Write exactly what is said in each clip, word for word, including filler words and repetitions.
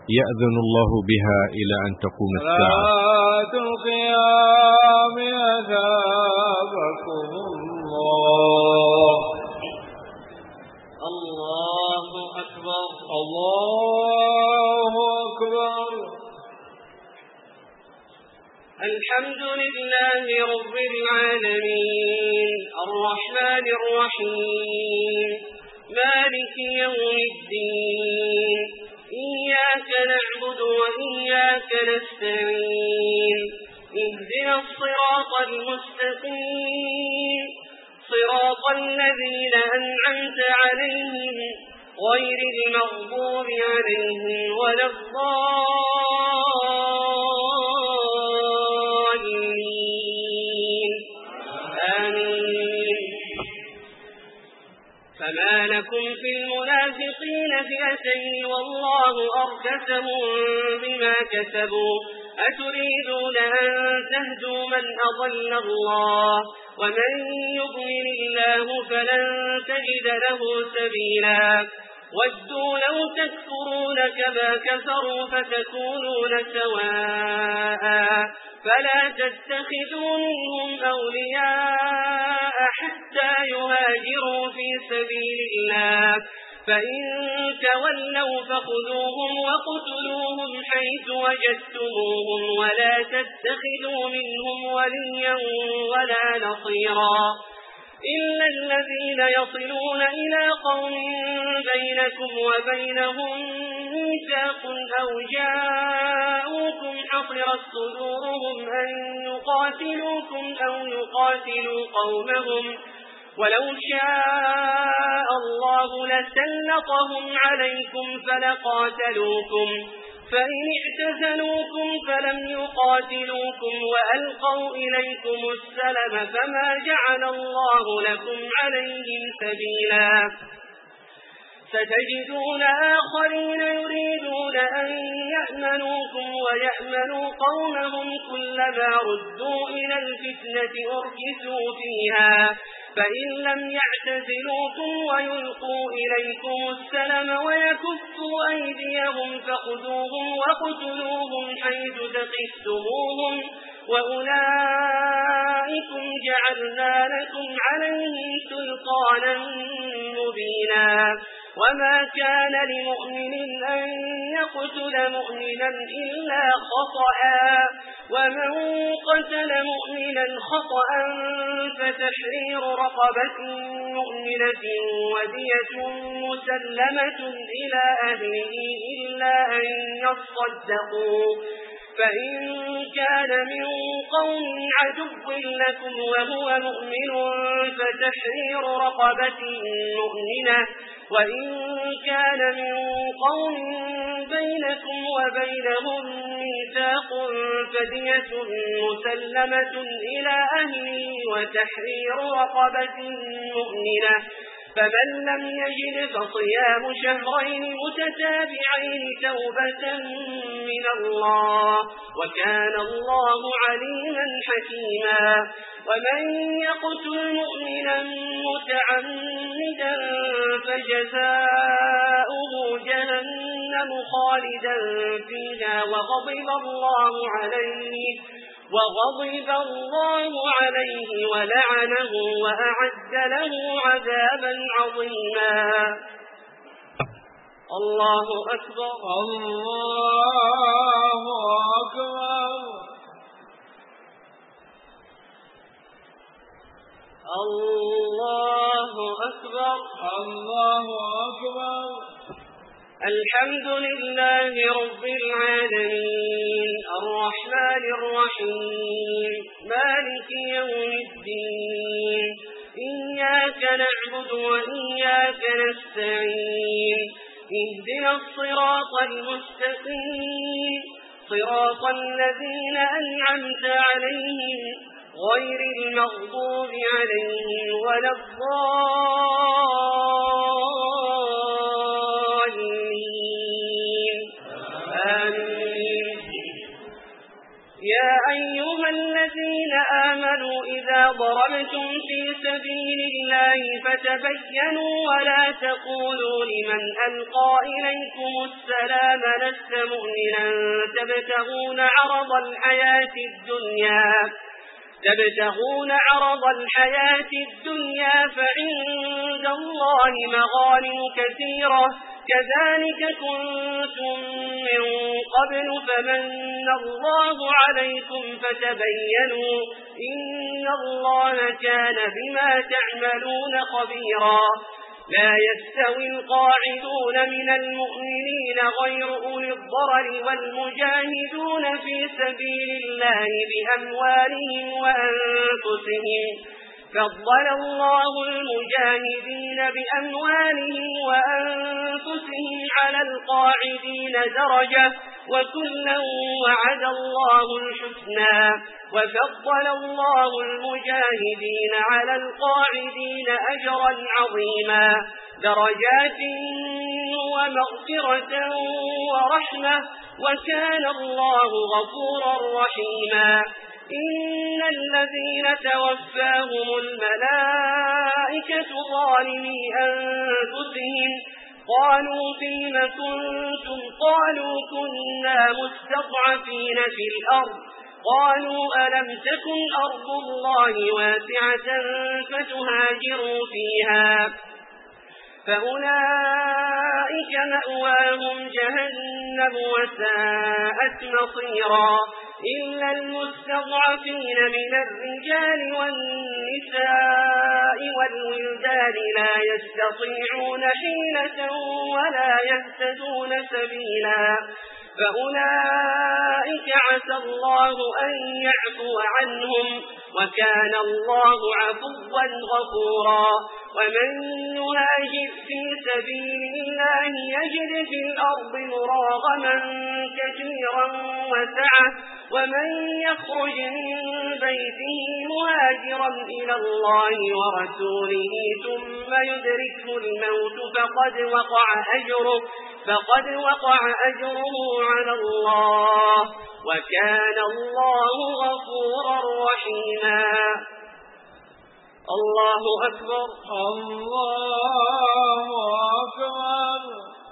يأذن الله بها إلى أن تقوم الساعة. صلاة القيام أثابكم الله. الله أكبر. الله أكبر. الحمد لله رب العالمين الرحمن الرحيم مالك يوم الدين إياك نعبد وإياك نستعين اهدنا الصراط المستقيم صراط الذين أنعمت عليهم غير المغضوب عليهم ولا الضالين آمين. فما لكم في المنافقين فئتين والله أركسهم بما كسبوا أتريدون أن تهدوا من أضل الله ومن يضلل الله فلن تجد له سبيلا ودوا لو تكفرون كما كفروا فتكونون سواء فلا تتخذوا منهم أولياء حتى يهاجروا في سبيل الله فإن تولوا فخذوهم وقتلوهم حيث وجدتموهم ولا تتخذوا منهم وليا ولا نصيرا إلا الذين يصلون إلى قوم بينكم وبينهم ميثاق أو جاءوكم حصرت صدورهم أن يقاتلوكم أو يقاتلوا قومهم ولو شاء الله لسلطهم عليكم فلقاتلوكم فإن اعتزلوكم فلم يقاتلوكم وألقوا إليكم السلم فما جعل الله لكم عليهم سبيلا ستجدون آخرين يريدون أن يأمنوكم ويأمنوا قومهم كلما ردوا إلى الفتنة أركسوا فيها فإن لم يعتزلوكم ويلقوا إليكم السلم ويكفوا أيديهم فخذوهم وقتلوهم حيث ثقفتموهم وأولئكم جعلنا لكم عليهم سلطانا مبينا وما كان لمؤمن أن يقتل مؤمنا إلا خطأ ومن قتل مؤمنا خطأ فتحرير رقبة مؤمنة ودية مسلمة إلى أهله إلا أن يصدقوا فإن كان من قوم عدو لكم وهو مؤمن فتحرير رقبة مؤمنة وإن كان من قوم بينكم وبينهم ميثاق فدية مسلمة إلى أهله وتحرير رقبة مؤمنة فمن لم يجد فصيام شهرين متتابعين توبة من الله وكان الله عليما حكيما ومن يقتل مؤمنا متعمدا فجزاؤه جهنم خالدا فيها وغضب الله عليه وغضب الله عليه ولعنه وأعد له عذابا عظيما. الله أكبر. الله أكبر. الله أكبر. الله أكبر. الحمد لله رب العالمين الرحمن الرحيم مالك يوم الدين إياك نعبد وإياك نستعين اهدنا الصراط المستقيم صراط الذين أنعمت عليهم غير المغضوب عليهم ولا الضالين آمين. يا أيها الذين آمنوا إذا ضربتم في سبيل الله فتبينوا ولا تقولوا لمن ألقى إليكم السلام لست مؤمنا تبتغون عرض الحياة الدنيا تبتغون عرض الحياة الدنيا فعند الله مغانم كثيرة كذلك كنتم من قبل فمن الله عليكم فتبينوا إن الله كان بما تعملون خبيرا لا يستوي القاعدون من المؤمنين غير أولي الضرر والمجاهدون في سبيل الله بأموالهم وأنفسهم فضل الله المجاهدين بأموالهم وأنفسهم على القاعدين درجة وكلا وعد الله الحسنى وفضل الله المجاهدين على القاعدين أجرا عظيما درجات ومغفرة ورحمة وكان الله غفورا رحيما إن الذين توفاهم الملائكة ظالمي أنفسهم قالوا فيم كنتم قالوا كنا مستضعفين في الأرض قالوا ألم تكن أرض الله واسعة فتهاجروا فيها فأولئك مأواهم جهنم وساءت مصيرا إلا المستضعفين من الرجال والنساء والولدان لا يستطيعون حيلة ولا يهتدون سبيلا فأولئك عسى الله أن يعفو عنهم وكان الله عفوا غفورا ومن يهاجر في سبيل الله يجد في الأرض مراغما كثيرا وسعة ومن يخرج من بيته مهاجرا إلى الله ورسوله ثم يدركه الموت فقد وقع أجره فقد وقع أجره على الله وكان الله غفورا رحيما الله أكبر الله أكبر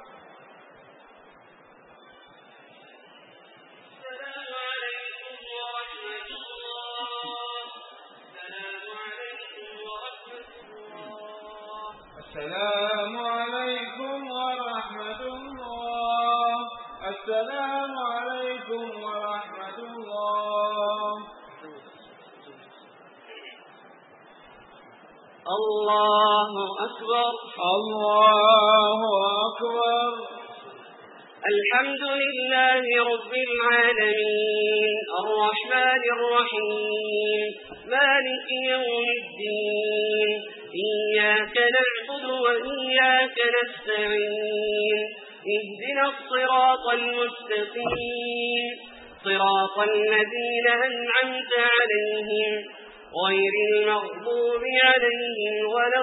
السلام عليكم ورحمة الله السلام عليكم ورحمة الله الله أكبر الله أكبر الحمد لله رب العالمين الرحمن الرحيم مالك يوم الدين إياك نعبد وإياك نستعين اهدنا الصراط المستقيم صراط الذين أنعمت عليهم غير المغضوب عليهم ولا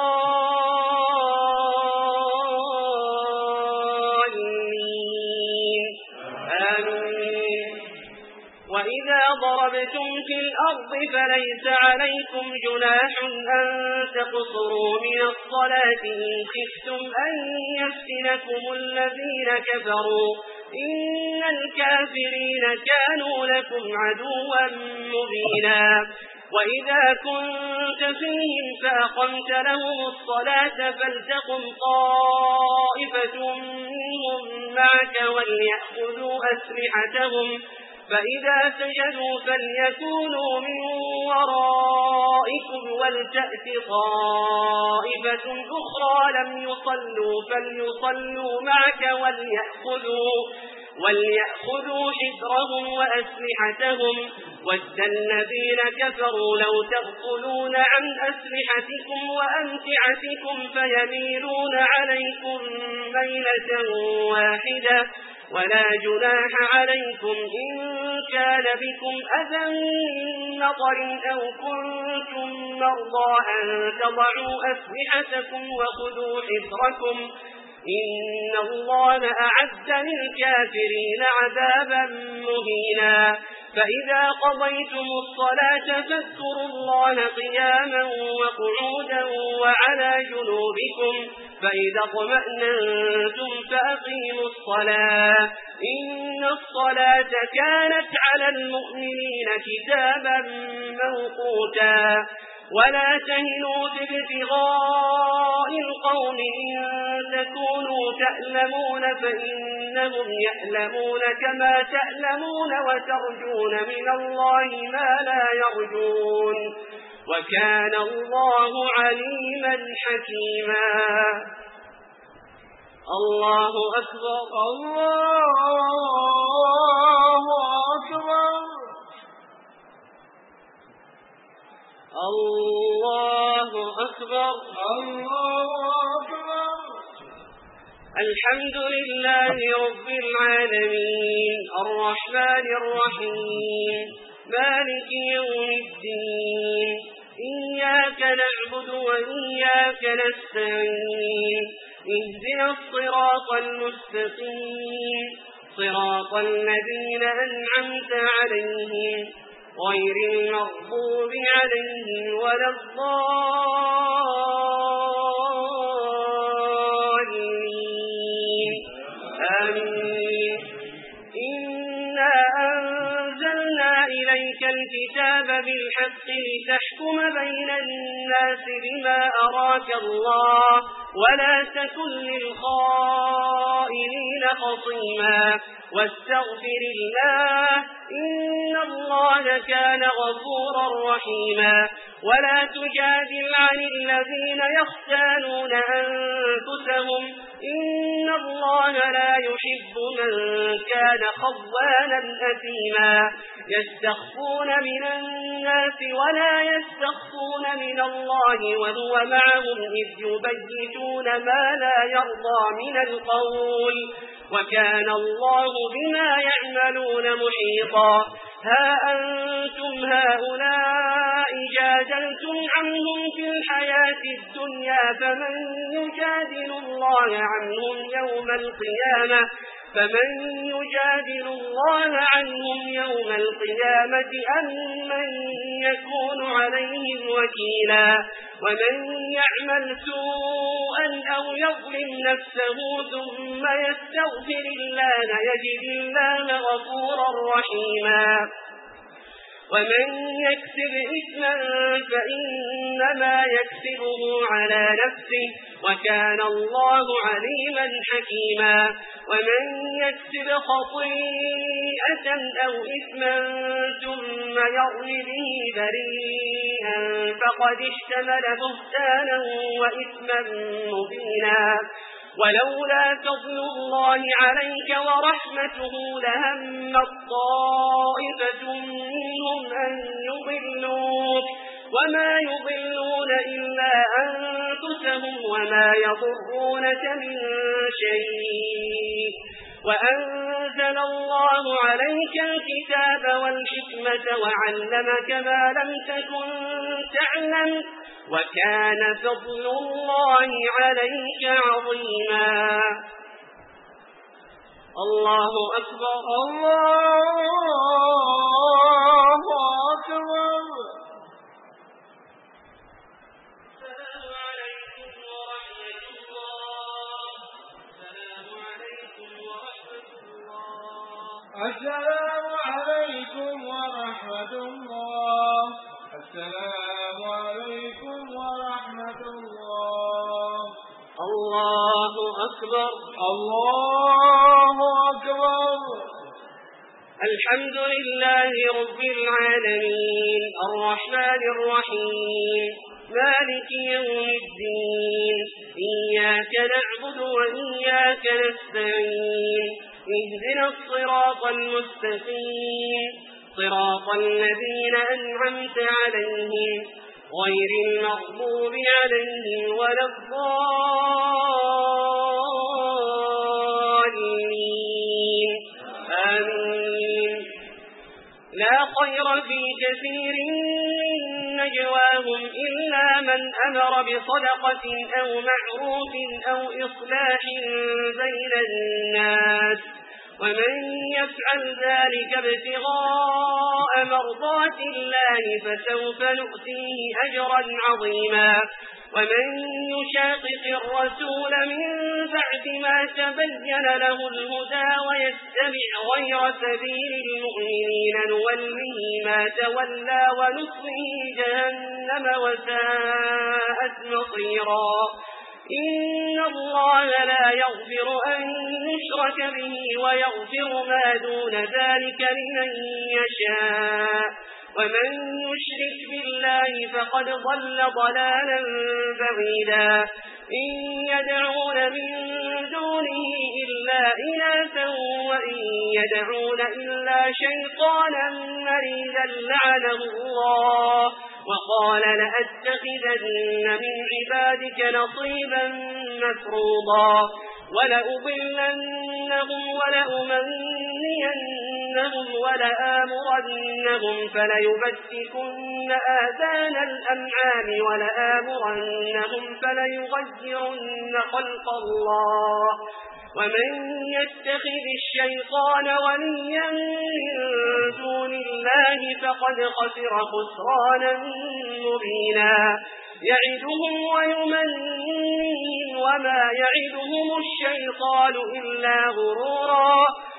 الضالين آمين وإذا ضربتم في الأرض فليس عليكم جناح أن تقصروا من الصلاة إن خفتم أن يفتنكم الذين كفروا إن الكافرين كانوا لكم عدوا مبينا وإذا كنت فيهم فأقمت لهم الصلاة فلتقم طائفة منهم معك وليأخذوا أسلحتهم فإذا سجدوا فليكونوا من ورائكم ولتأت طائفة أخرى لم يصلوا فليصلوا معك وليأخذوا وليأخذوا حذرهم وأسلحتهم ود الذين كفروا لو تغفلون عن أسلحتكم وأمتعتكم فيميلون عليكم ميلة واحدة ولا جناح عليكم إن كان بكم أذى من مطر أو كنتم مرضى أن تضعوا أسلحتكم وخذوا حذركم إن الله أعد للكافرين عذابا مهينا فإذا قضيتم الصلاة فاذكروا الله قياما وقعودا وعلى جنوبكم فإذا اطمأننتم فأقيموا الصلاة إن الصلاة كانت على المؤمنين كتابا موقوتا ولا تهنوا في ابتغاء القوم إن تكونوا تألمون فإنهم يألمون كما تألمون وترجون من الله ما لا يرجون وكان الله عليما حكيما. الله أكبر. الله أكبر. الله أكبر. الله أكبر. الحمد لله رب العالمين الرحمن الرحيم مالك يوم الدين إياك نعبد وإياك نستعين اهدنا الصراط المستقيم صراط الذين أنعمت عليهم غير المغضوب عليهم ولا الضالين آمين. إنا أنزلنا إليك الكتاب بالحق لتحكم بين الناس بما أراك الله ولا تكن للخائنين خصيما واستغفر الله إن الله كان غفورا رحيما. ولا تجادل عن الذين يختانون أنفسهم إن الله لا يحب من كان خوانا أثيما. يستخفون من الناس ولا يستخفون من الله وهو معهم إذ يبيتون ما لا يرضى من القول وكان الله بما يعملون محيطا. ها أنتم هؤلاء جادلتم عنهم في الحياة الدنيا فمن يجادل الله عنهم يوم القيامة فمن يجادل الله عنهم يوم القيامة أم من يكون عليهم وكيلا. ومن يعمل سوءا أو يظلم نفسه ثم يستغفر الله يجد الله غفورا رحيما. ومن يكسب إثما فإنما يكسبه على نفسه وكان الله عليما حكيما. ومن يكسب خطيئة أو إثما ثم يرم به بريئا فقد احتمل بهتانا وإثما مبينا. ولولا فضل الله عليك ورحمته لهم طائفة منهم أن يضلوك وما يضلون إلا أنفسهم وما يضرونك من شيء. وأنزل الله عليك الكتاب والحكمة وعلمك ما لم تكن تعلم وكان فضل الله عليك عظيما. الله أكبر. الله أكبر. السلام عليكم ورحمة الله. السلام عليكم ورحمة الله. السلام عليكم ورحمة الله. السلام عليكم ورحمة الله. الله أكبر. الله أكبر. الحمد لله رب العالمين الرحمن الرحيم مالك يوم الدين إياك نعبد وإياك نستعين اهدنا الصراط المستقيم صراط الذين أنعمت عليهم غير المغضوب عليهم ولا الضالين آمين. لا خير في كثير من نجواهم إلا من أمر بصدقة أو معروف أو إصلاح بين الناس ومن يفعل ذلك ابتغاء مرضات الله فسوف نؤتيه أجرا عظيما ومن يشاقق الرسول من بعد ما تبين له الهدى ويتبع غير سبيل المؤمنين نوله ما تولى ونصره جهنم وساءت مصيرا إن الله لا يغفر أن يشرك به ويغفر ما دون ذلك لمن يشاء ومن يشرك بالله فقد ضل ضلالا بعيدا إن يدعون من دونه إلا إناثا وإن يدعون إلا شيطانا مريدا لعنه الله وقال لأتخذن من عبادك نصيبا مفروضا ولأضلنهم ولأمنينهم ولآمرنهم فليبتكن آذان الأنعام ولآمرنهم فليغيرن خلق الله ومن يتخذ الشيطان وليا من دون الله فقد خسر خسرانا مبينا يعدهم ويمنيهم وما يعدهم الشيطان إلا غرورا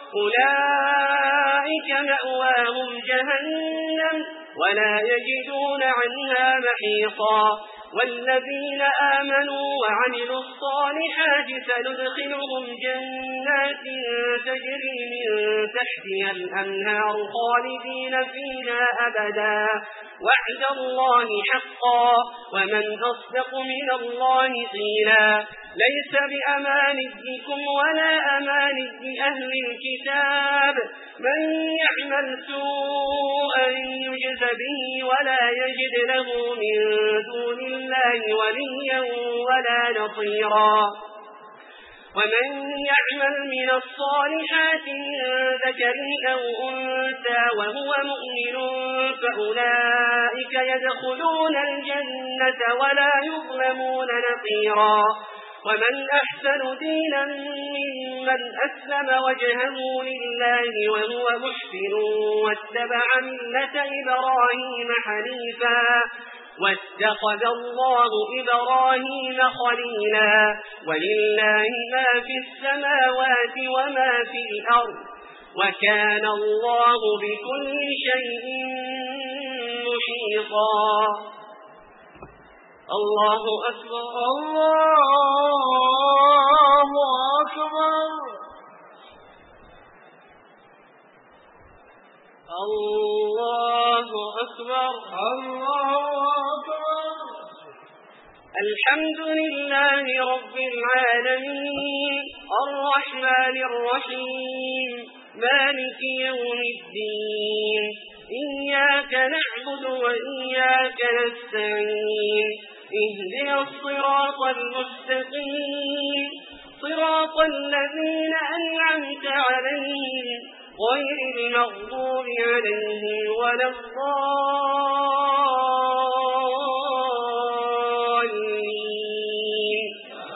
أولئك مأواهم جهنم ولا يجدون عنها محيصا والذين آمنوا وعملوا الصالحات سندخلهم جنات تجري من تحتها الأنهار خالدين فيها أبدا وعد الله حقا ومن أصدق من الله قيلا ليس بأمانيكم ولا أماني أهل الكتاب من يعمل سوءا يجز به ولا يجد له من دون الله وليا ولا نصيرا ومن يعمل من الصالحات من ذكر أو أنثى وهو مؤمن فأولئك يدخلون الجنة ولا يظلمون نقيرا ومن أحسن دينا ممن أسلم وجهه لله وهو محسن واتبع ملة إبراهيم حنيفا واتخذ الله إبراهيم خليلا ولله ما في السماوات وما في الأرض وكان الله بكل شيء محيطا الله أكبر الله أكبر الله أكبر الله أكبر الحمد لله رب العالمين الرحمن الرحيم مالك يوم الدين إياك نعبد وإياك نستعين اهدنا الصراط المستقيم صراط الذين أنعمت عليهم غير المغضوب عليهم ولا الضالين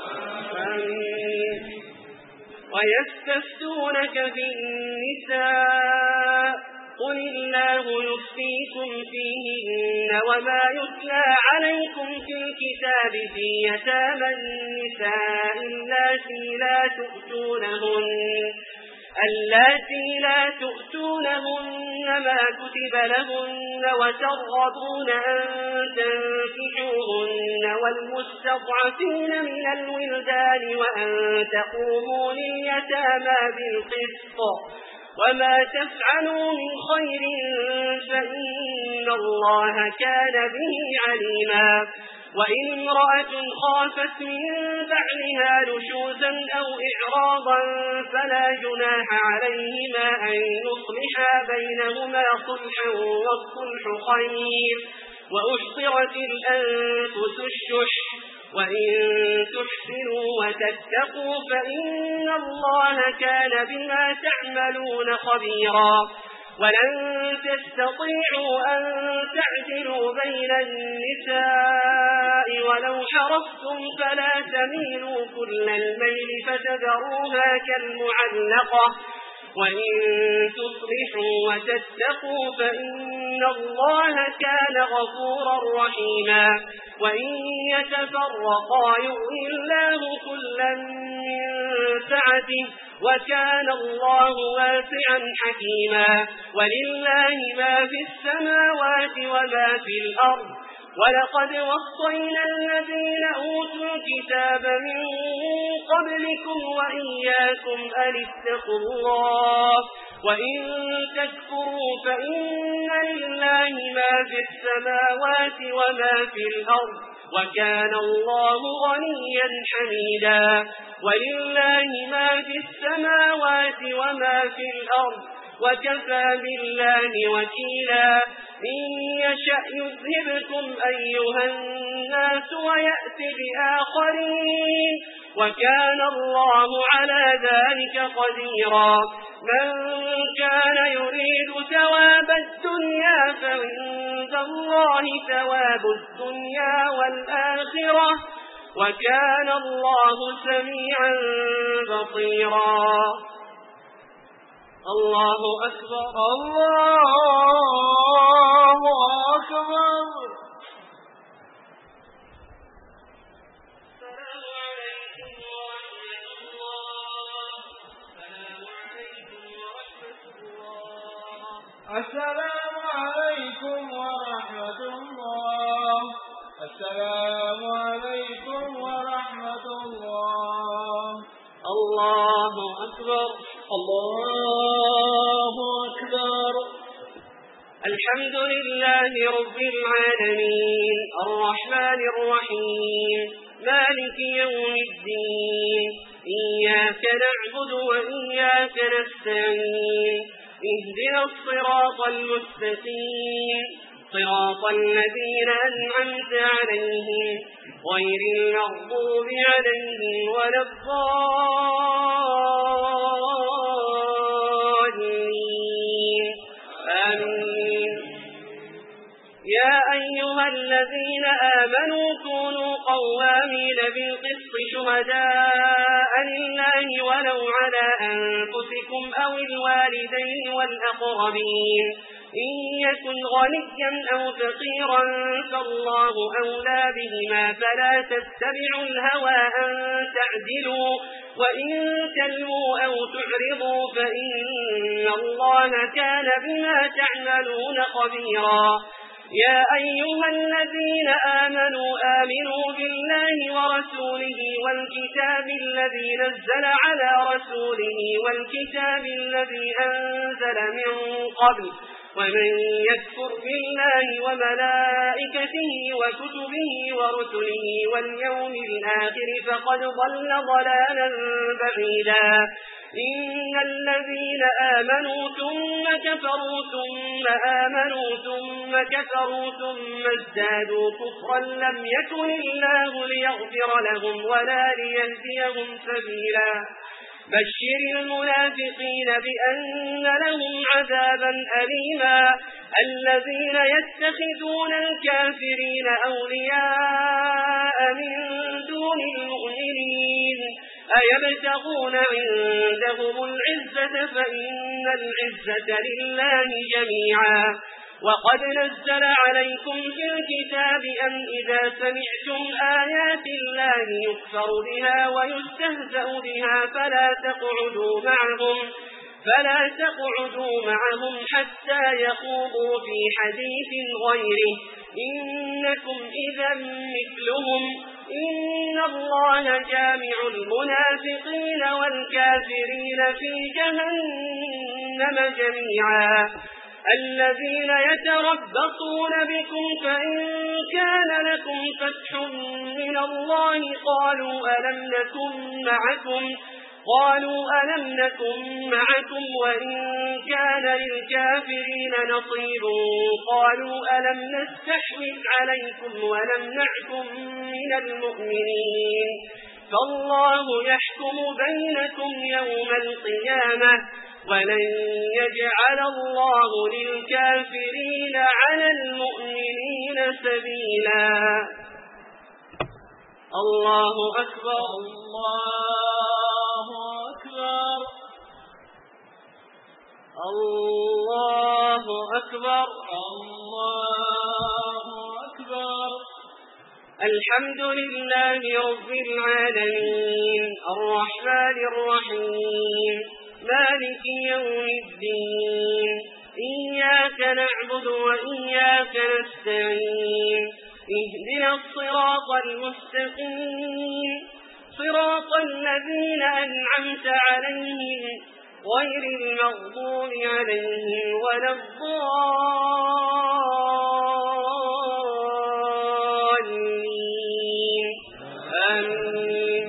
ويستفتونك في النساء قل الله يفتيكم فيهن وما يتلى عليكم في الكتاب في يتامى النساء اللاتي لا تؤتونهن اللاتي لا تؤتونهن ما كتب لهن وترغبون أن تنكحوهن والمستضعفين من الولدان وأن تقوموا لليتامى بالقسط وما تفعلوا من خير فإن الله كان به عليما وإن امرأة خافت من بعلها نشوزا أو إعراضا فلا جناح عليهما أن يصلحا بينهما صلحا والصلح خير وأحضرت الأنفس الشح وإن تحسنوا وتتقوا فإن الله كان بما تعملون خبيرا ولن تستطيعوا أن تعدلوا بين النساء ولو حرصتم فلا تميلوا كل الميل فتذروها كالمعلقة وإن تصلحوا وتتقوا فإن الله كان غفورا رحيما وإن يتفرقا يغني الله كلا من سعته وكان الله واسعا حكيما ولله ما في السماوات وما في الأرض ولقد وصينا الذين أوتوا الكتاب من قبلكم وإياكم أن اتقوا الله وإن تكفروا فإن لله ما في السماوات وما في الأرض وكان الله غنيا حميدا ولله ما في السماوات وما في الأرض وكفى بالله وكيلا إن يشأ يذهبكم أيها الناس ويأتي بآخرين وكان الله على ذلك قديرا من كان يريد ثواب الدنيا فعند الله ثواب الدنيا والآخرة وكان الله سميعا بصيرا الله أكبر الله أكبر السلام عليكم ورحمة الله السلام عليكم ورحمة الله الله أكبر الله أكبر الحمد لله رب العالمين الرحمن الرحيم مالك يوم الدين إياك نعبد وإياك نستعين اهدنا الصراط المستقيم صراط الذين أنعمت عليهم غير المغضوب عليهم ولا الضالين آمين يا أيها الذين آمنوا كونوا قوامين بالقسط شهداء لله ولو على أنفسكم أو الوالدين والأقربين إن يكن غنيا أو فقيرا فالله أولى بهما فلا تتبعوا الهوى أن تعدلوا وإن تلووا أو تعرضوا فإن الله كان بما تعملون خبيرا يا أيها الذين آمنوا آمنوا بالله ورسوله والكتاب الذي نزل على رسوله والكتاب الذي أنزل من قبل ومن يكفر بالله وملائكته وكتبه ورسله واليوم الآخر فقد ضل ضلالا بعيدا إن الذين آمنوا ثم كفروا ثم آمنوا ثم كفروا ثم ازدادوا كفرا لم يكن الله ليغفر لهم ولا ليهديهم سبيلا بشر المنافقين بأن لهم عذابا أليما الذين يتخذون الكافرين أولياء من دون المؤمنين أيبتغون عندهم العزة فإن العزة لله جميعا وقد نزل عليكم في الكتاب أن إذا سمعتم آيات الله يكفر بها ويستهزأ بها فلا تقعدوا معهم فلا تقعدوا معهم حتى يخوضوا في حديث غيره إنكم إذا مثلهم إن الله جامع المنافقين والكافرين في جهنم جميعا الذين يتربصون بكم فإن كان لكم فتح من الله قالوا ألم نكن معكم قالوا ألم نكن معكم وإن كان للكافرين نصيب قالوا ألم نستحوذ عليكم ونمنعكم من المؤمنين فالله يحكم بينكم يوم القيامة ولن يجعل الله للكافرين على المؤمنين سبيلا الله أكبر الله أكبر الله أكبر. الله أكبر. الحمد لله رب العالمين الرحمن الرحيم مالك يوم الدين إياك نعبد وإياك نستعين اهدنا الصراط المستقيم صراط الذين أنعمت عليهم غير المغضوب عليهم ولا الضالين آمين.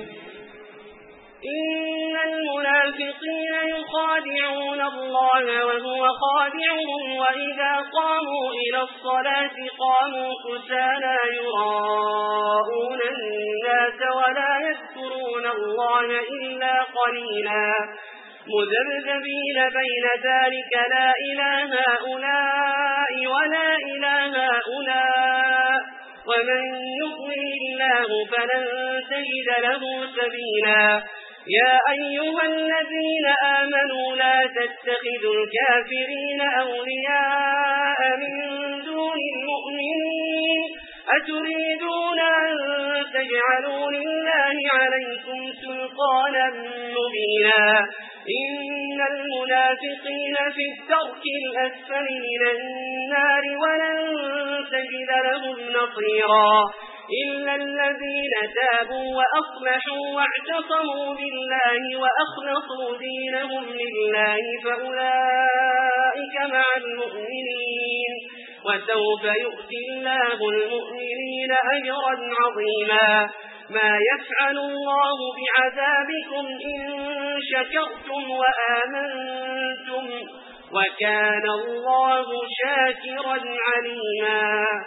إن المنافقين يخادعون الله وهو خادعهم وإذا قاموا إلى الصلاة قاموا كسالى يراءون الناس ولا يذكرون الله إلا قليلا مذبذبين بين ذلك لا إله هؤلاء ولا إله هؤلاء ومن يضلل الله فلن تجد له سبيلا. يا أيها الذين آمنوا لا تتخذوا الكافرين أولياء من دون المؤمنين أتريدون أن تجعلوا لله عليكم سلطانا مبينا. إن المنافقين في الدرك الأسفل من النار ولن تجد لهم نصيرا إلا الذين تابوا وأصلحوا واعتصموا بالله وأخلصوا دينهم لله فأولئك مع المؤمنين وسوف يؤتي الله المؤمنين أجرا عظيما. ما يفعل الله بعذابكم إن شكرتم وآمنتم وكان الله شاكرا عليما.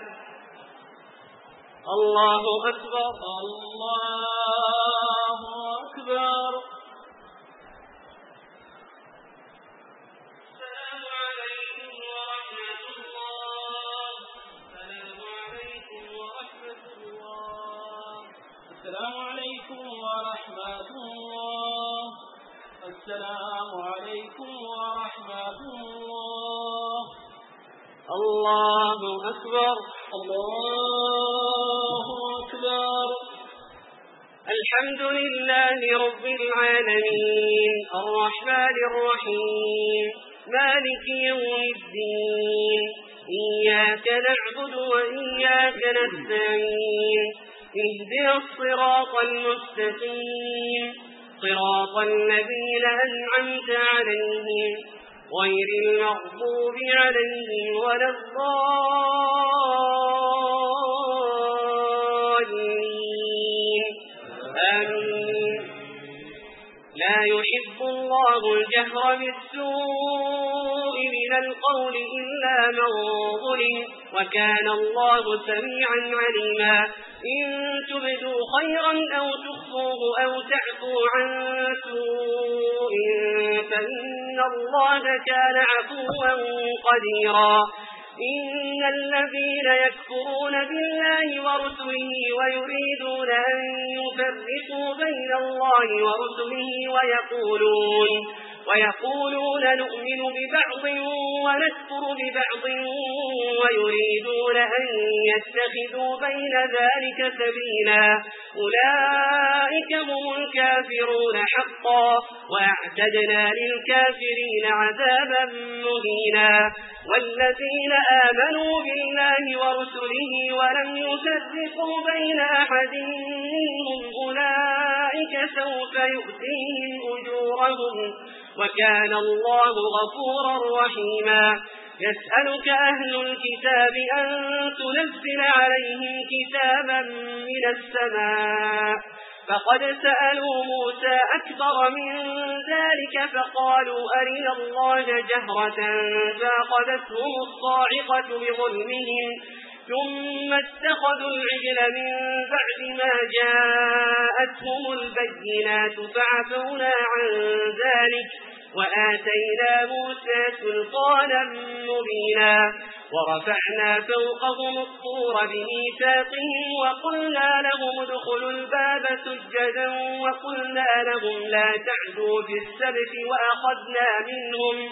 الله أكبر. الله أكبر. السلام عليكم ورحمة الله. السلام عليكم ورحمة الله. السلام عليكم ورحمة الله. السلام عليكم ورحمة الله. الله أكبر. الله أكبر. الحمد لله رب العالمين الرحمن الرحيم مالك يوم الدين إياك نعبد وإياك نستعين اهدنا الصراط المستقيم صراط الذين أنعمت عليهم غير المغضوب عليهم ولا الضالين آمين. لا يحب الله الجهر بالسوء من القول إلا من ظلم وكان الله سميعا عليما. إن تبدوا خيرا أو تخفوه أو تعفوا عن سوء فإن الله كان عفوا قديرا. إن الذين يكفرون بالله ورسله ويريدون أن يفرقوا بين الله ورسله ويقولون ويقولون نؤمن ببعض ونكفر ببعض ويريدون أن يتخذوا بين ذلك سبيلا أولئك هم الكافرون حقا وأعتدنا للكافرين عذابا مهينا. والذين آمنوا بالله ورسله ولم يفرقوا بين أحد منهم أولئك سوف يؤتيهم أجورهم وكان الله غفورا رحيما. يسألك أهل الكتاب أن تنزل عليهم كتابا من السماء فقد سألوا موسى أكبر من ذلك فقالوا أرنا الله جهرة فأخذتهم الصاعقة بظلمهم ثم اتخذوا العجل من بعد ما جاءتهم البينات فعفونا عن ذلك وآتينا موسى سلطانا مبينا. ورفعنا فوقهم الطور بميثاقهم وقلنا لهم ادخلوا الباب سجدا وقلنا لهم لا تعدوا في السبت وأخذنا منهم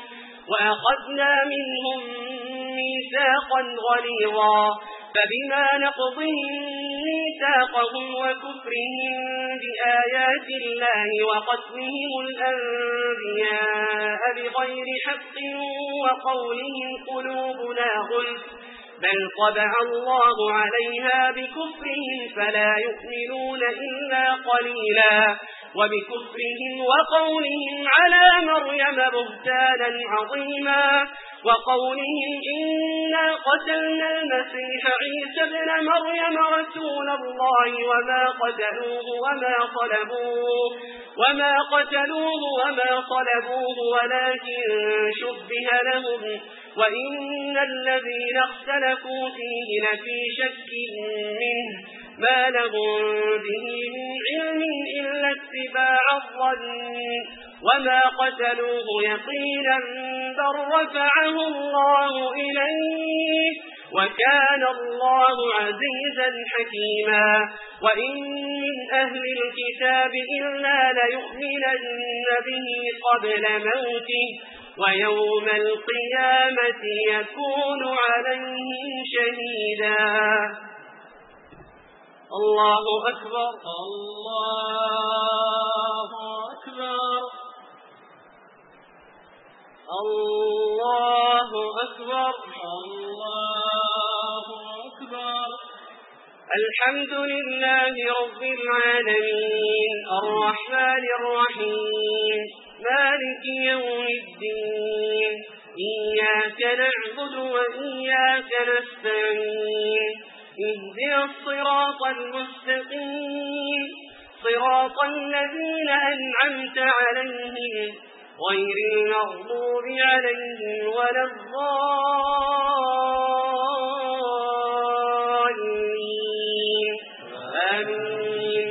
وأخذنا منهم ميثاقا غليظا فبما نقضهم ميثاقهم وكفرهم بآيات الله وقتلهم الأنبياء بغير حق وقولهم قلوبنا غلف بل طبع الله عليها بكفرهم فلا يؤمنون إلا قليلا وبكفرهم وقولهم على مريم بهتانا عظيما وقولهم إنا قتلنا المسيح عيسى ابن مريم رسول الله وما قتلوه وما صلبوه وما قتلوه وما صلبوه ولكن شبه لهم وإن الذين اختلفوا فيه لفي شك منه ما لهم به من علم إلا اتباع الظن وما قتلوه يقينا بل رفعه الله إليه وكان الله عزيزا حكيما وإن من أهل الكتاب إلا ليؤمنن به قبل موته ويوم القيامة يكون عليهم شهيدا. الله أكبر الله أكبر الله أكبر الله أكبر. الحمد لله رب العالمين الرحمن الرحيم مالك يوم الدين إياك نعبد وإياك نستعين اهدنا الصراط المستقيم صراط الذين أنعمت عليهم غير المغضوب عليهم ولا الضالين آمين.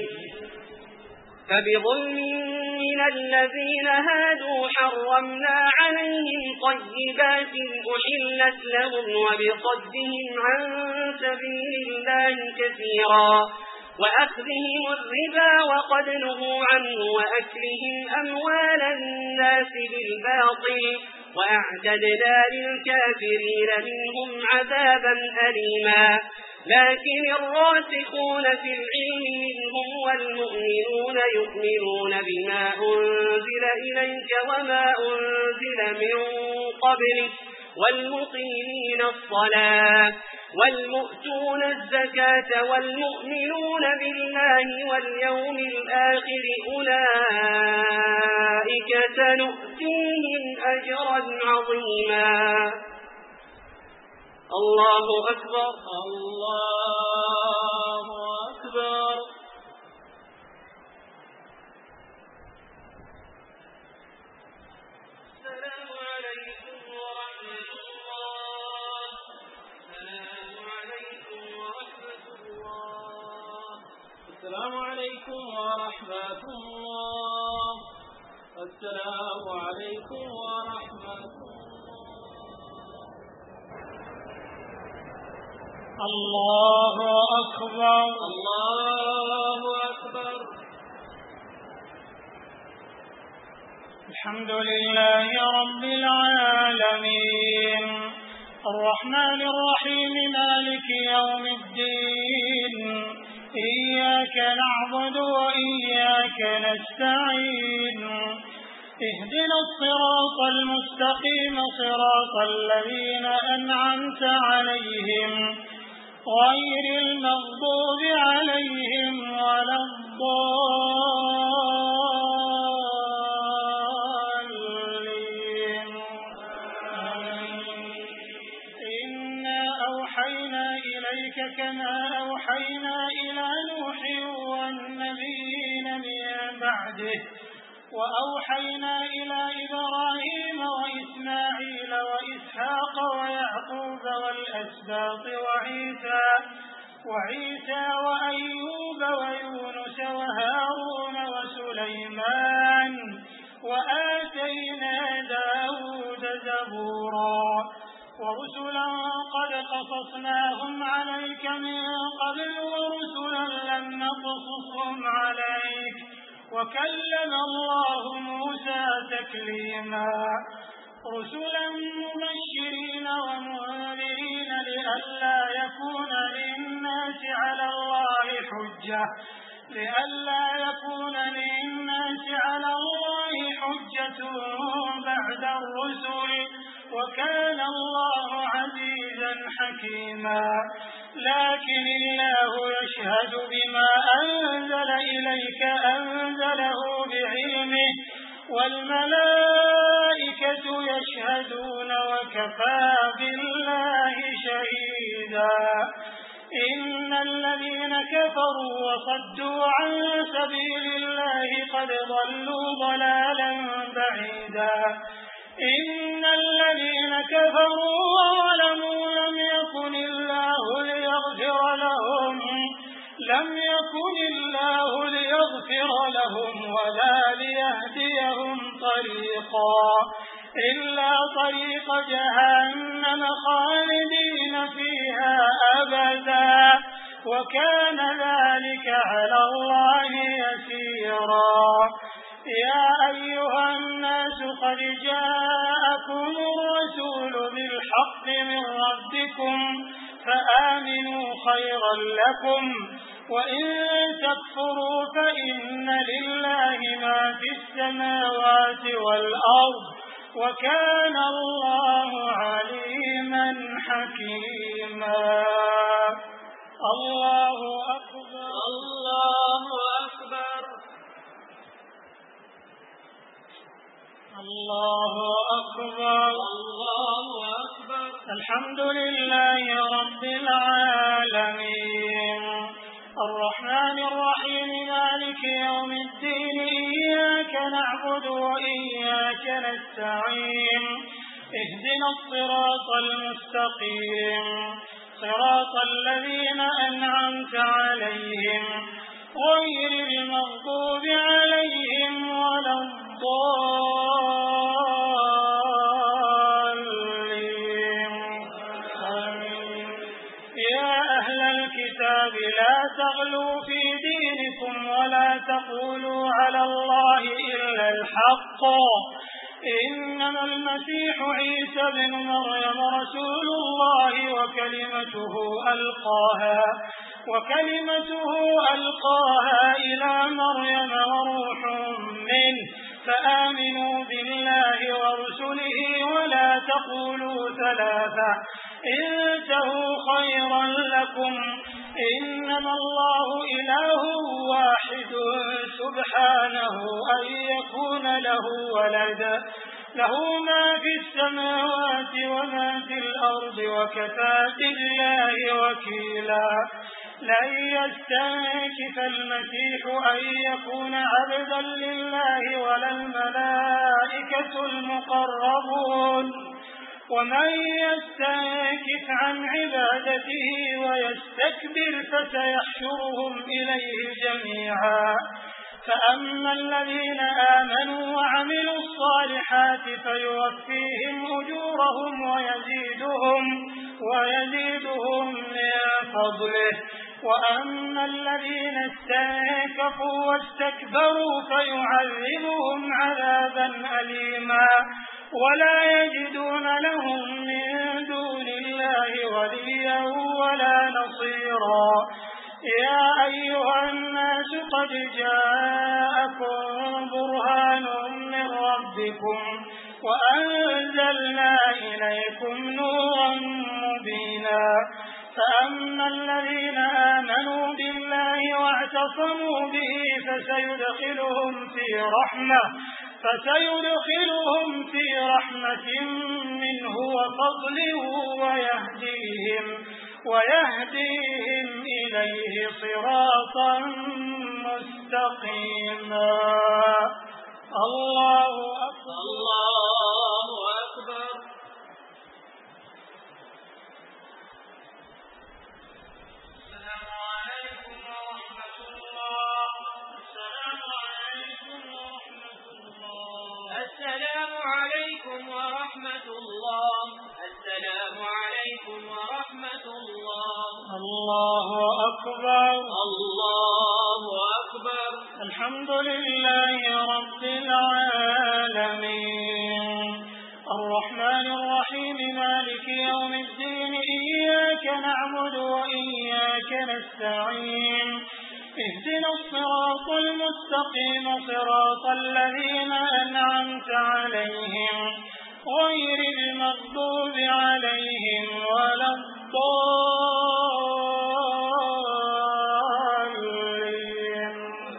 فبظلم من الذين هادوا حرمنا عليهم طيبات أحلت لهم وبصدهم عن سبيل الله كثيرا وأخذهم الربا وقد نهوا عنه وأكلهم أموال الناس بالباطل وأعتدنا للكافرين منهم عذابا أليما. لكن الراسخون في العلم منهم والمؤمنون يؤمنون بما أنزل إليك وما أنزل من قبلك والمقيمين الصلاة والمؤتون الزكاة والمؤمنون بالله واليوم الآخر أولئك سنؤتيهم أجرا عظيما. الله أكبر الله أكبر. السلام عليكم ورحمة الله. السلام عليكم ورحمة الله. السلام عليكم ورحمة الله. السلام عليكم ورحمة الله. الله أكبر الله أكبر. الحمد لله رب العالمين الرحمن الرحيم مالك يوم الدين إياك نعبد وإياك نستعين اهدنا الصراط المستقيم صراط الذين أنعمت عليهم غير المغضوب عليهم ولا الضالين. إنا أوحينا إليك كما أوحينا إلى نوح والنبيين من بعده وأوحينا إلى إبراهيم وإسماعيل وإسحاق ويعقوب والأسباط وعيسى وعيسى وأيوب ويونس وهارون وسليمان وآتينا داود زبورا ورسلا قد قصصناهم عليك من قبل ورسلا لم نقصصهم عليك وكلم الله موسى تكليما رسلا مبشرين ومنذرين لئلا يكون للناس على الله حجة لئلا يكون للناس على الله حجة بعد الرسل وكان الله عزيزا حكيما لكن الله يشهد بما أنزل إليك أنزله بعلمه والملائكة يشهدون وكفى بالله شهيدا إن الذين كفروا وصدوا عن سبيل الله قد ضلوا ضلالا بعيدا إن الذين كفروا وظلموا لم يكن الله ليغفر لهم لم يكن الله ليغفر لهم ولا ليهديهم طريقا إلا طريق جهنم خالدين فيها أبدا وكان ذلك على الله يسيرا يا أيها الناس قد جاءكم الرسول بالحق من ربكم فآمنوا خيرا لكم وإن تكفروا فإن لله ما في السماوات والأرض وكان الله عليما حكيما الله أكبر الله أكبر الله أكبر الله أكبر الحمد لله رب العالمين الرحمن الرحيم مالك يوم الدين إياك نعبد وإياك نستعين اهدنا الصراط المستقيم صراط الذين أنعمت عليهم غير المغضوب عليهم ولا الضالين آمين يا أهل الكتاب لا تغلوا في دينكم ولا تقولوا على الله إلا الحق إنما المسيح عيسى بن مريم رسول الله وكلمته ألقاها وكلمته ألقاها إلى مريم وروح منه فآمنوا بالله ورسله ولا تقولوا ثلاثة انتهوا خيرا لكم إنما الله إله واحد سبحانه أن يكون له ولد له ما في السماوات وما في الأرض وكفى بالله وكيلا لن يستنكف المسيح أن يكون عبدا لله ولا الملائكة المقربون ومن يستنكف عن عبادته ويستكبر فسيحشرهم إليه جميعا فأما الذين آمنوا وعملوا الصالحات فيوفيهم أجورهم ويزيدهم ويزيدهم من فضله وأما الذين استنكفوا واستكبروا فيعذبهم عذابا أليما ولا يجدون لهم من دون الله وليا ولا نصيرا يا أيها الناس قد جاءكم برهان من ربكم وأنزلنا إليكم نورا مبينا فأما الذين آمنوا بالله واعتصموا به فسيدخلهم في رحمة فسيدخلهم في رحمة منه وفضل ويهديهم ويهديهم إليه صراطا مستقيما الله أكبر الله أكبر السلام عليكم ورحمة الله السلام عليكم ورحمة الله السلام عليكم ورحمة الله السلام عليكم ورحمة الله الله أكبر الله أكبر الحمد لله رب العالمين الرحيم مالك يوم الدين إياك نعبد وإياك نستعين اهدنا الصراط المستقيم صراط الذين أنعمت عليهم غير المغضوب عليهم ولا الضالين.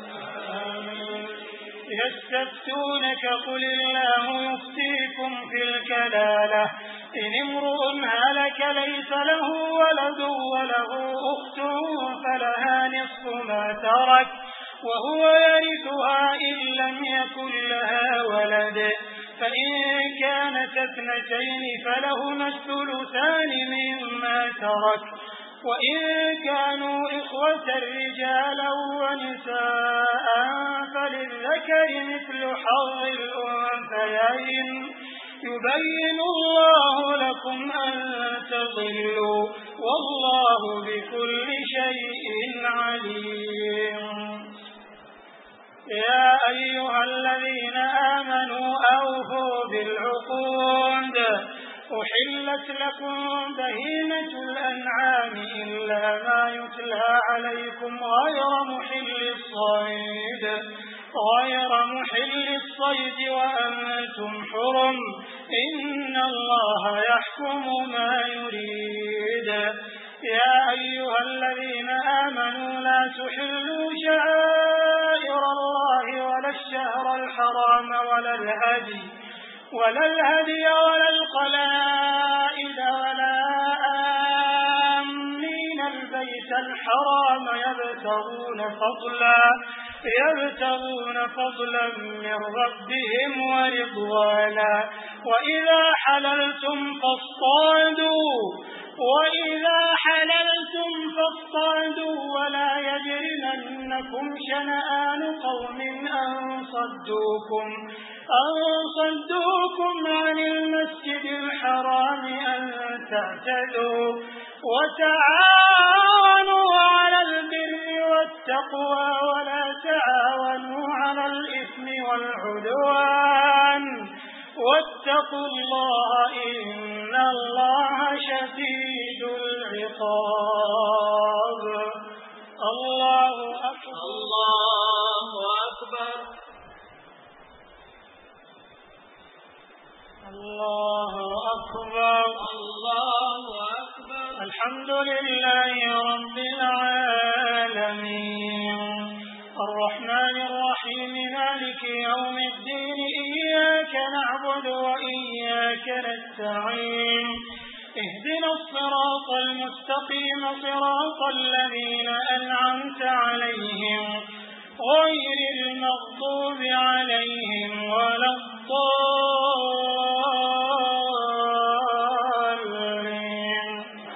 يستفتونك قل الله يفتيكم في الكلالة إن امرؤ هلك ليس له ولد وله أخت فلها نصف ما ترك وهو يرثها إن لم يكن لها ولد فإن كانت اثنتين فلهما الثلثان مما ترك وإن كانوا إخوة رجالا ونساء فللذكر مثل حظ الأنثيين يبين الله لكم أن تضلوا والله بكل شيء عليم. يا أيها الذين آمنوا أوفوا بالعقود أحلت لكم بهيمة الأنعام إلا ما يتلى عليكم غير محل الصيد غير محل الصيد وأنتم حرم إن الله يحكم ما يريد. يا أيها الذين آمنوا لا تحلوا شعائر الله ولا الشهر الحرام ولا الهدي ولا الهدي ولا القلائد ولا آمين البيت الحرام يبتغون فضلا يبتغون فضلا من ربهم ورضوانا وإذا حللتم فاصطادوا وإذا حللتم فاصطادوا ولا يجرمنكم شنآن قوم أن صدوكم أن صدوكم عن المسجد الحرام أن تعتدوا وتعاونوا على البر والتقوى ولا تعاونوا على الإثم والعدوان واتقوا الله إن الله شديد العقاب. الله أكبر الله أكبر الله أكبر الله أكبر. الحمد لله رب العالمين الرحمن الرحيم مالك يوم الدين إياك نعبد وإياك نستعين اهدنا الصراط المستقيم صراط الذين أنعمت عليهم غير المغضوب عليهم ولا الضالين.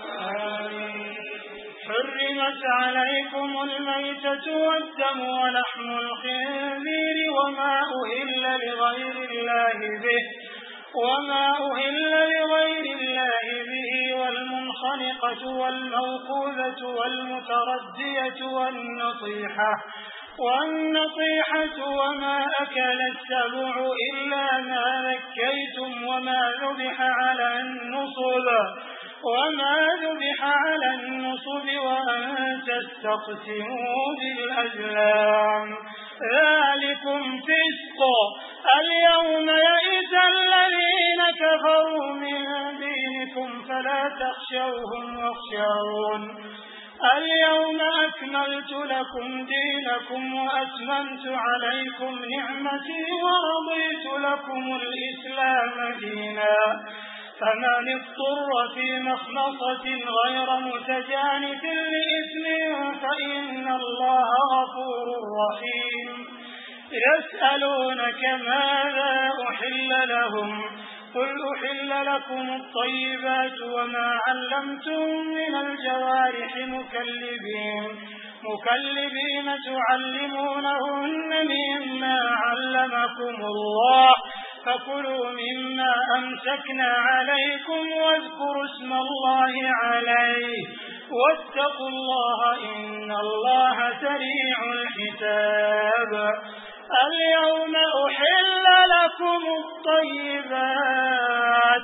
حرمت عليكم الميتة والدم ولحم الخنزير وما أهل لغير الله به وما أهل لغير الله به والمنخنقة والموقوذة والمتردية والنطيحة والنطيحة وما أكل السبع إلا ما ذكيتم وما ذبح على النصب وما ذبح على النصب وأن تستقسموا بالأزلام ذلكم فسق. اليوم يئس الذين كفروا من دينكم فلا تخشوهم واخشون اليوم أكملت لكم دينكم وأتممت عليكم نعمتي ورضيت لكم الإسلام دينا فمن اضطر في مخمصة غير متجانف لإثم فإن الله غفور رحيم. يسألونك ماذا أحل لهم قل أحل لكم الطيبات وما علمتم من الجوارح مكلبين مكلبين تعلمونهن مما علمكم الله فكلوا مما أمسكنا عليكم واذكروا اسم الله عليه واتقوا الله إن الله سريع الحساب. اليوم أحل لكم الطيبات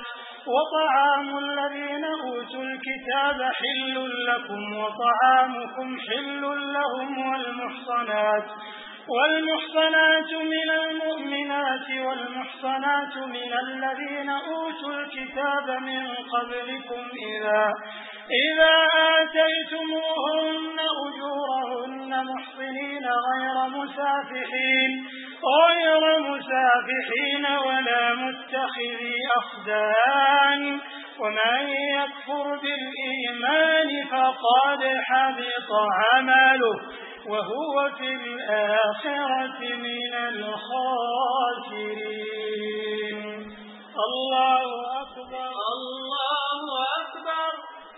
وطعام الذين أوتوا الكتاب حل لكم وطعامكم حل لهم والمحصنات والمحصنات من المؤمنات والمحصنات من الذين أوتوا الكتاب من قبلكم إذا إذا آتيتموهن أجورهن محصنين غير مسافحين غير مسافحين ولا متخذي أخدان ومن يكفر بالإيمان فقد حبط عمله وهو في الآخرة من الخاسرين. الله أكبر الله أكبر.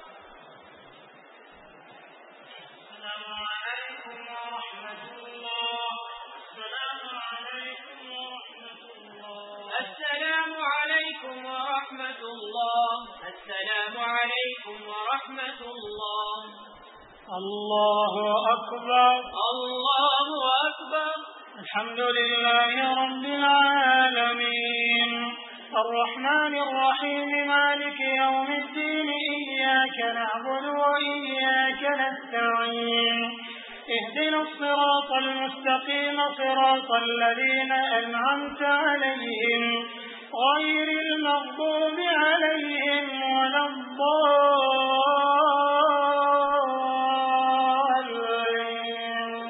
السلام عليكم ورحمة الله. السلام عليكم ورحمة الله. الله أكبر الله أكبر. الحمد لله رب العالمين الرحمن الرحيم مالك يوم الدين إياك نعبد وإياك نستعين اهدنا الصراط المستقيم صراط الذين أنعمت عليهم غير المغضوب عليهم ولا الضالين.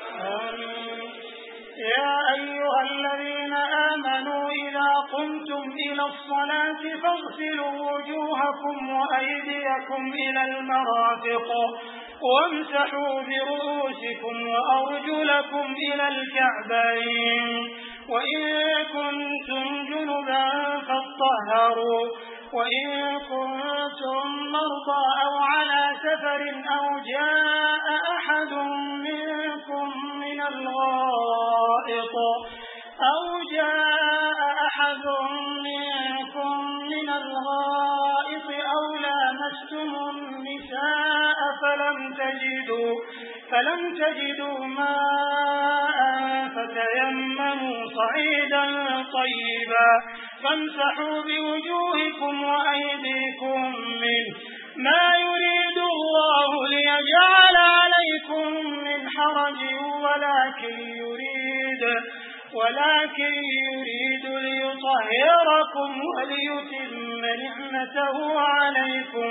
يا أيها الذين آمنوا إذا قمتم إلى الصلاة فاغسلوا وجوهكم وأيديكم إلى المرافق وامسحوا برؤوسكم وأرجلكم إلى الكعبين وإن كنتم جنبا فاطهروا وإن كنتم مرضى أو على سفر أو جاء أحد منكم من الغائط أو جاء أحد منكم من الغائط أو لامستم النساء فلم تجدوا فلم تجدوا ماء فتيمموا صعيدا طيبا فامسحوا بوجوهكم وأيديكم منه ما يريد الله ليجعل عليكم من حرج ولكن يريد ولكن يريد ليطهركم وليتم نعمته عليكم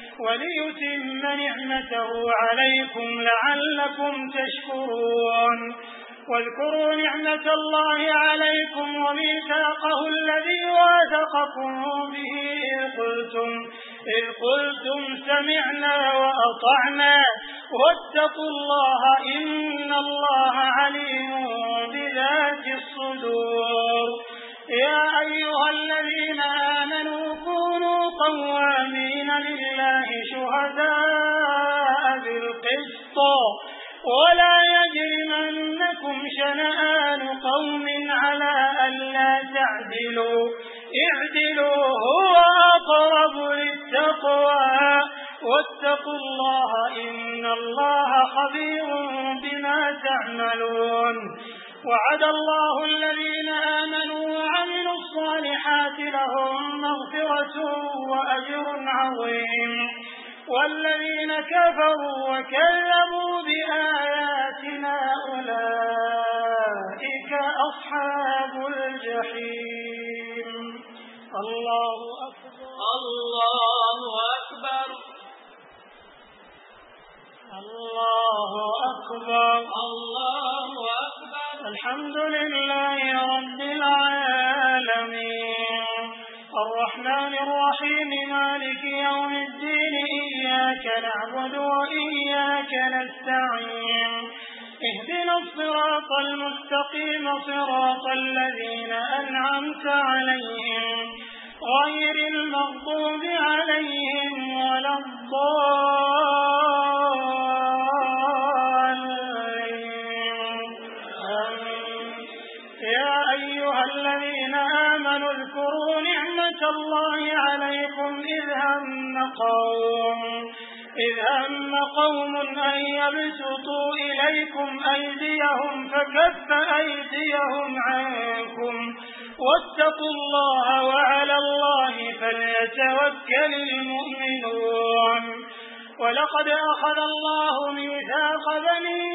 وليتم نعمته عليكم لعلكم تشكرون. واذكروا نعمة الله عليكم وميثاقه الذي واثقكم به إذ قلتم إذ قلتم سمعنا وأطعنا واتقوا الله إن الله عليم بذات الصدور. يا أيها الذين آمنوا كونوا قوامين لله شهداء بالقسط ولا يجرمنكم شنآن قوم على ألا تعدلوا اعدلوا هو أقرب للتقوى واتقوا الله إن الله خبير بما تعملون. وعد الله الذين آمنوا وعملوا الصالحات لهم مغفرة وأجر عظيم والذين كفروا وكذبوا بآياتنا أولئك أصحاب الجحيم. الله أكبر الله أكبر. الله أكبر الله أكبر. الحمد لله رب العالمين الرحمن الرحيم مالك يوم الدين إياك نعبد وإياك نستعين اهدنا الصراط المستقيم صراط الذين أنعمت عليهم غير المغضوب عليهم ولا الضالين. يا أيها الذين آمنوا اذكروا نعمة الله عليكم إذ هم قوم إذ هم قوم أن يبسطوا إليكم أيديهم فكف أيديهم عنكم واتقوا الله وعلى الله فليتوكل المؤمنون ولقد أخذ الله ميثاق بني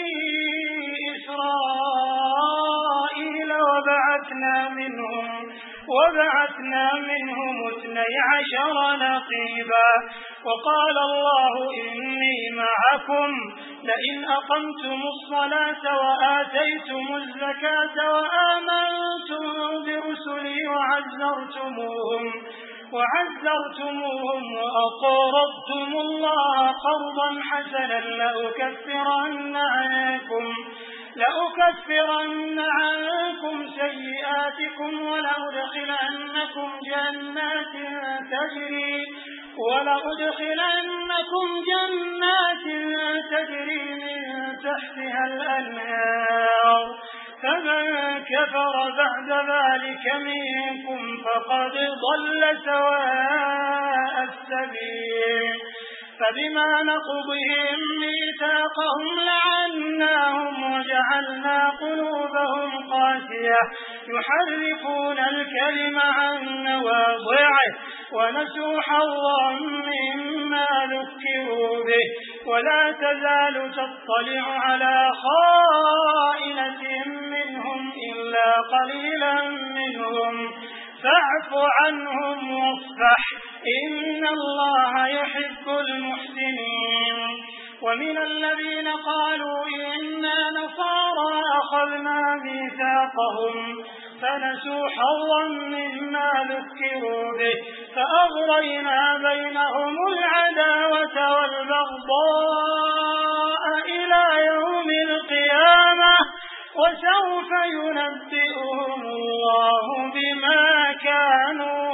إسرائيل وبعثنا منهم وبعثنا منهم اثني عشر نقيبا وقال الله إني معكم لئن أقمتم الصلاة وآتيتم الزكاة وآمنتم برسلي وعزرتموهم وعزرتموهم وأقرضتم الله قرضا حسنا لأكفرن عنكم لأكفرن عنكم سيئاتكم ولأدخلنكم جنات تجري ولأدخلنكم جنات تجري من تحتها الأنهار فمن كفر بعد ذلك منكم فقد ضل سواء السبيل فبما نقضهم ميثاقهم لعناهم وجعلنا قلوبهم قاسية يحرفون الكلم عن مواضعه ونسوا حظا مما ذكروا به ولا تزال تطلع على خائنة منهم إلا قليلا منهم فاعف عنهم واصفح إن الله يحب المحسنين ومن الذين قالوا إنا نصارى أخذنا ميثاقهم فنسوا حظا مما ذكروا به فأغرينا بينهم العداوة والبغضاء إلى يوم القيامة وسوف ينبئهم الله بما كانوا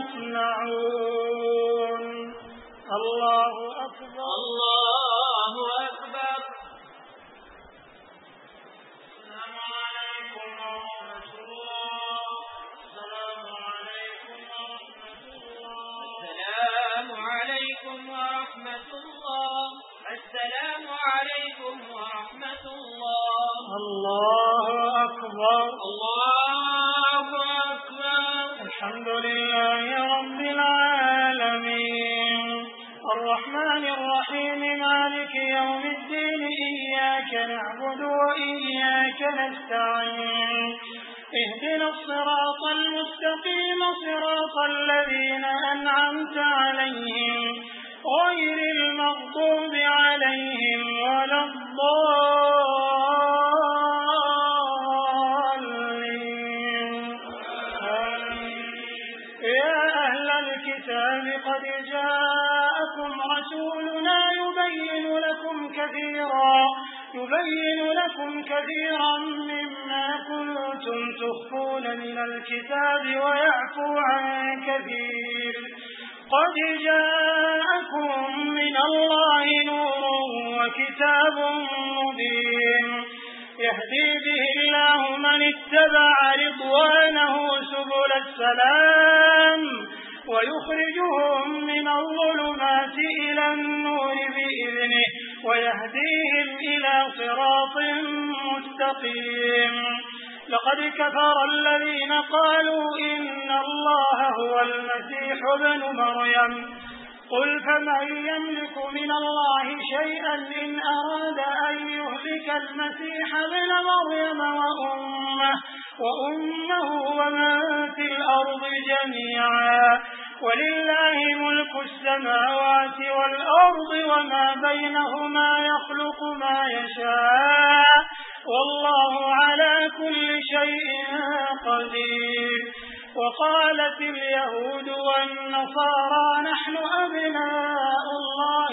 يصنعون. الله أكبر. الله أكبر. السلام عليكم ورحمة الله. السلام عليكم ورحمة الله. السلام عليكم ورحمة الله. السلام عليكم ورحمة الله. الله أكبر. الله أكبر. الحمد لله رب العالمين الرحمن الرحيم مالك يوم الدين إياك نعبد وإياك نستعين اهدنا الصراط المستقيم صراط الذين أنعمت عليهم غير المغضوب عليهم ولا الضالين. يا أهل الكتاب قد جاءكم رسولنا يبين لكم كثيرا يبين لكم كثيرا مما كنتم تخفون من الكتاب ويعفو عن كثير قد جاءكم من الله نور وكتاب مبين يهدي به الله من اتبع رضوانه سبل السلام ويخرجهم من الظلمات إلى النور بإذنه ويهديهم إلى صراط مستقيم. لقد كفر الذين قالوا إن الله هو المسيح ابن مريم قل فمن يملك من الله شيئا إن أراد أن يهلك المسيح ابن مريم وأمه وأمه ومن في الأرض جميعا ولله ملك السماوات والأرض وما بينهما يخلق ما يشاء والله على كل شيء قدير. وقالت اليهود والنصارى نحن أبناء الله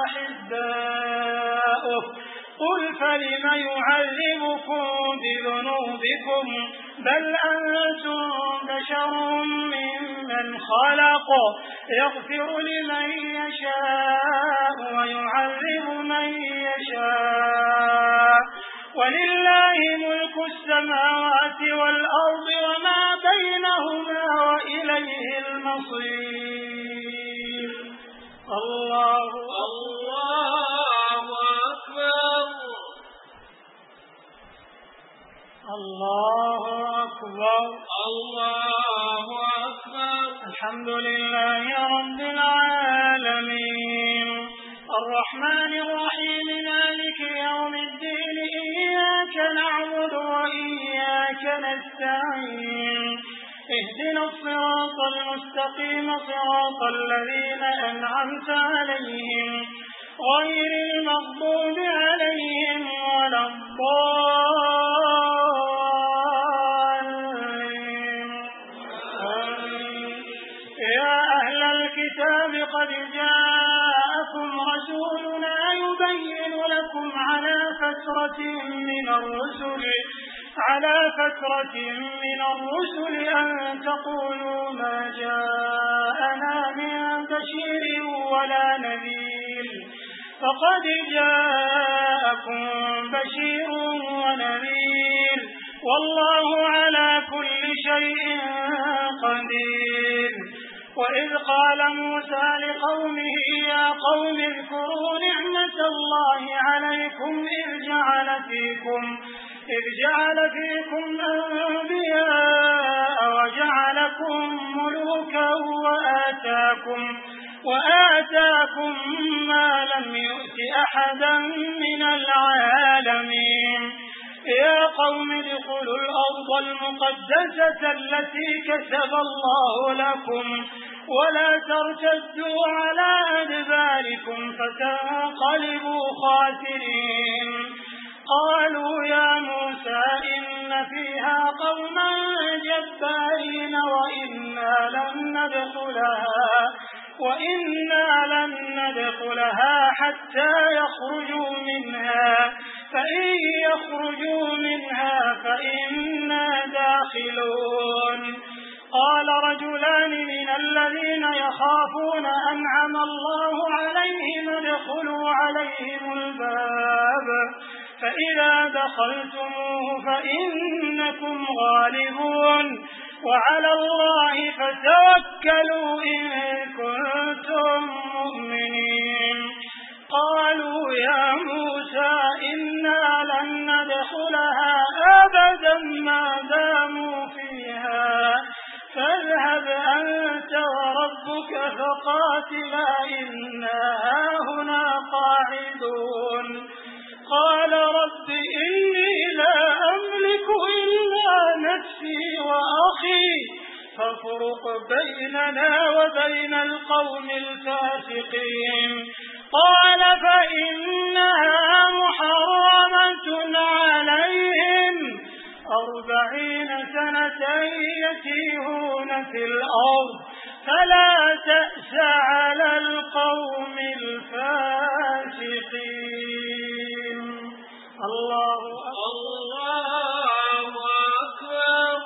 وأحباؤه قل فلم يعذبكم بذنوبكم بل أنتم بشر ممن خلق يغفر لمن يشاء ويعذب من يشاء ولله ملك السماوات والأرض وما بينهما وإليه المصير. الله الله أكبر. الله أكبر. الله الرحمن الرحيم مالك يوم الدين إياك نعبد وإياك نستعين اهدنا الصراط المستقيم صراط الذين أنعمت عليهم غير المغضوب عليهم ولا الضالين. يا أهل الكتاب قد جاءكم رسولنا يبين لكم على فترة من الرسل على فترة من الرسل أن تقولوا ما جاءنا من بشير ولا نذير فقد جاءكم بشير ونذير والله على كل شيء قدير. وإذ قال موسى لقومه يا قوم اذكروا نعمة الله عليكم إذ جعل فيكم إذ جعل فيكم أنبياء وجعلكم ملوكا وآتاكم وآتاكم ما لم يؤت أحدا من العالمين. يا قوم ادخلوا الأرض المقدسة التي كتب الله لكم ولا ترتدوا على أدباركم فتنقلبوا خاسرين. قالوا يا موسى إن فيها قوما جبارين وإنا لن ندخلها وإنا لن ندخلها حتى يخرجوا منها فإن يخرجوا منها فإنا داخلون. قال رجلان من الذين يخافون أنعم الله عليهم ادخلوا عليهم الباب فإذا دخلتموه فإنكم غالبون وعلى الله فتوكلوا إن كنتم مؤمنين. قالوا يا موسى إنا لن ندخلها أبدا ما داموا فيها فاذهب أنت وربك فقاتلا إنا هاهنا قاعدون. قال رب إني لا أملك إلا نفسي وأخي فافرق بيننا وبين القوم الفاسقين. قال فإنها محرمة عليهم أربعين سنة يتيهون في الأرض فلا تأس على القوم الفاسقين. الله أكبر. الله أكبر.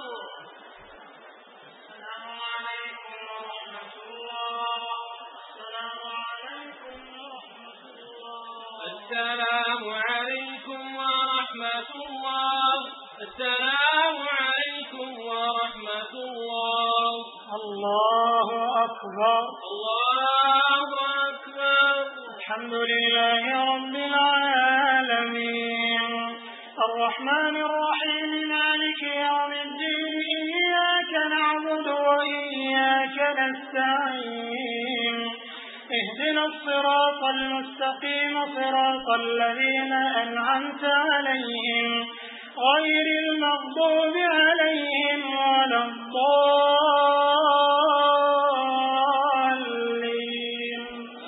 السلام عليكم ورحمة الله. السلام عليكم ورحمة الله. الله أكبر. الله أكبر. الحمد لله رب العالمين الرحمن الرحيم مالك يوم الدين إياك نعبد وإياك نستعين اهدنا الصراط المستقيم صراط الذين أنعمت عليهم غير المغضوب عليهم ولا الضالين.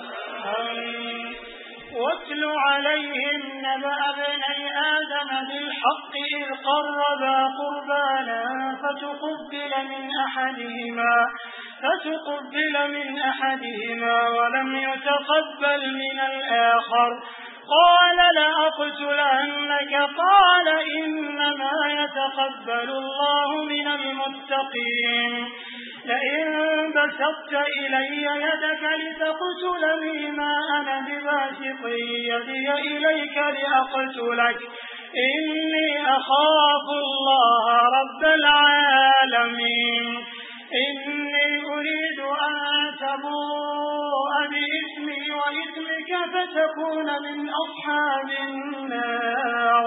واتل عليهم نبأ ابني آدم بالحق إذ قربا قربانا فتقبل من أحدهما فتقبل من أحدهما ولم يتقبل من الآخر قال لأقتلنك قال إنما يتقبل الله من المتقين. لئن بسطت إلي يدك لتقتلني ما أنا بباسط يدي إليك لأقتلك إني أخاف الله رب العالمين. إني أريد أن تبوء بإثمي وإثمك فتكون من أصحاب النار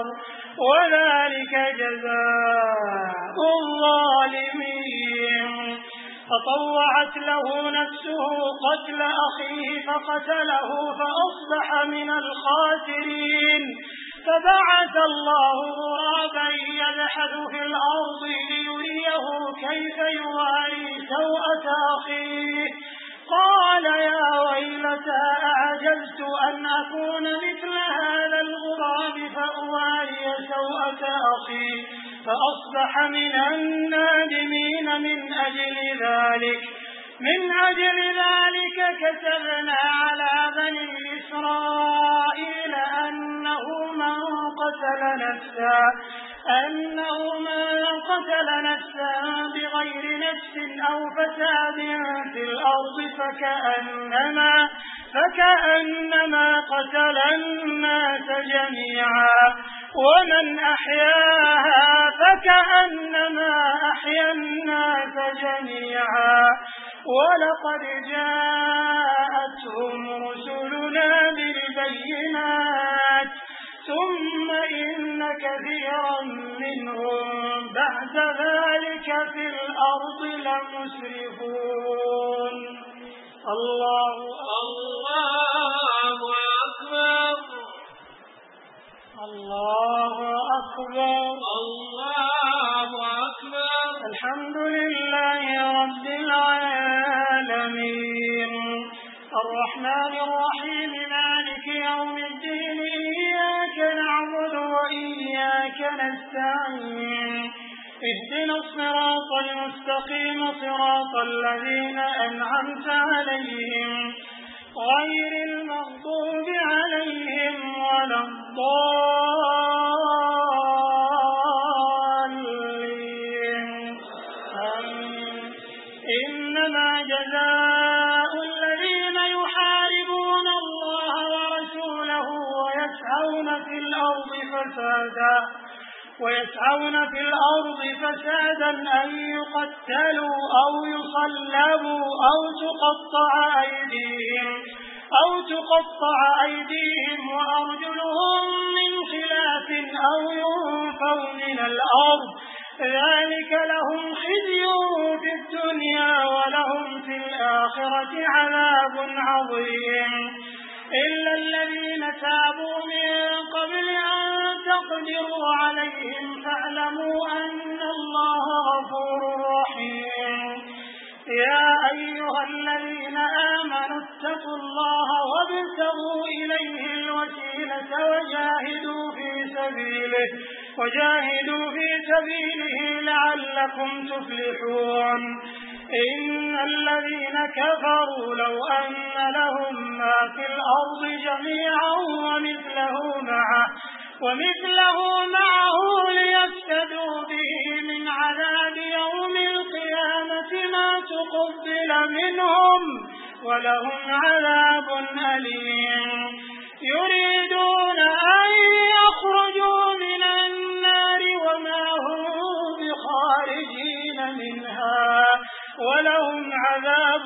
وذلك جزاء الظالمين. فطوعت له نفسه قتل أخيه فقتله فأصبح من الخاسرين فبعث الله غرابا يبحث في الأرض ليريه كيف يواري سوءة أخيه قال يا ويلتى أعجزت أن أكون مثل هذا الغراب فأواري سوءة أخي فأصبح من النادمين من أجل ذلك من أجل ذلك كتبنا على بني إسرائيل أنه من قتل نفسا أنه من قتل نفسا بغير نفس أو فساد في الأرض فكأنما فكأنما قتل الناس جميعا ومن أحياها فكأنما أحيا الناس جميعا ولقد جاءتهم رسلنا بالبينات ثم إن كثيرا منهم بعد ذلك في الأرض لمسرفون. الله الله أكبر الله أكبر الله أكبر. الحمد لله رب العالمين الرحمن الرحيم مالك يوم الدين إياك نعبد وإياك نستعين اهدنا الصراط المستقيم صراط الذين أنعمت عليهم غير المغضوب عليهم ولا الضالين آمين. إنما جزاء الذين يحاربون الله ورسوله ويسعون في الأرض فسادا ويسعون في الأرض فسادا أن يقتلوا أو يصلبوا أو تقطع أيديهم أو تقطع أيديهم وأرجلهم من خلاف أو ينفوا من الأرض ذلك لهم خزي في الدنيا ولهم في الآخرة عذاب عظيم. إلا الذين تابوا من قبل أن تقدروا عليهم فاعلموا أن الله غفور رحيم. يا أيها الذين آمنوا اتقوا الله وابتغوا إليه الوسيلة وجاهدوا في سبيله وجاهدوا في سبيله لعلكم تفلحون. إن الذين كفروا لو أن لهم ما في الأرض جميعا ومثله معه ومثله معه ليفتدوا به من عذاب يوم القيامة ما تقبل منهم ولهم عذاب أليم. يريدون أن يخرجوا من النار وما هم بخارجين منها ولهم عذاب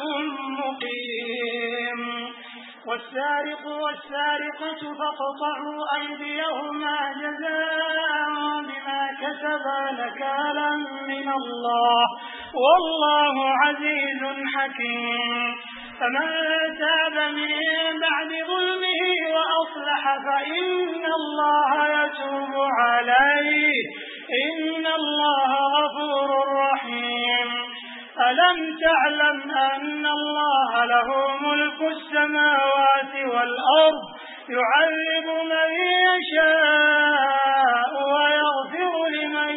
مقيم. والسارق والسارقة فاقطعوا أيديهما جزاء بما كسبا نكالا من الله والله عزيز حكيم. فمن تاب من بعد ظلمه وأصلح فإن الله يتوب عليه إن الله غفور رحيم. ألم تعلم أن الله له ملك السماوات والأرض يعذب من يشاء ويغفر لمن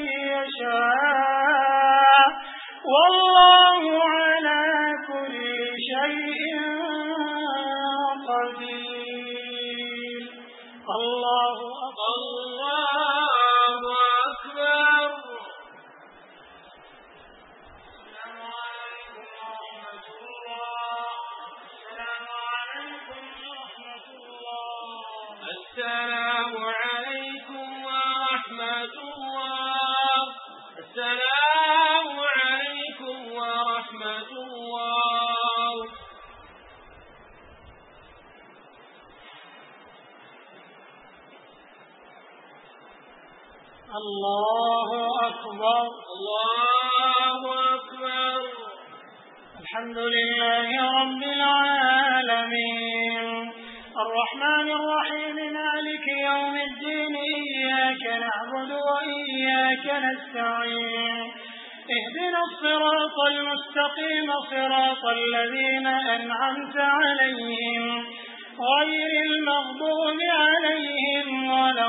يشاء والله على كل شيء قدير. الله أكبر الله أكبر. السلام عليكم ورحمة الله. السلام عليكم ورحمة الله. الله أكبر الله أكبر. الحمد لله رب العالمين الرحمن الرحيم مالك يوم الدين إياك نعبد وإياك نستعين اهدنا الصراط المستقيم صراط الذين أنعمت عليهم غير المغضوب عليهم ولا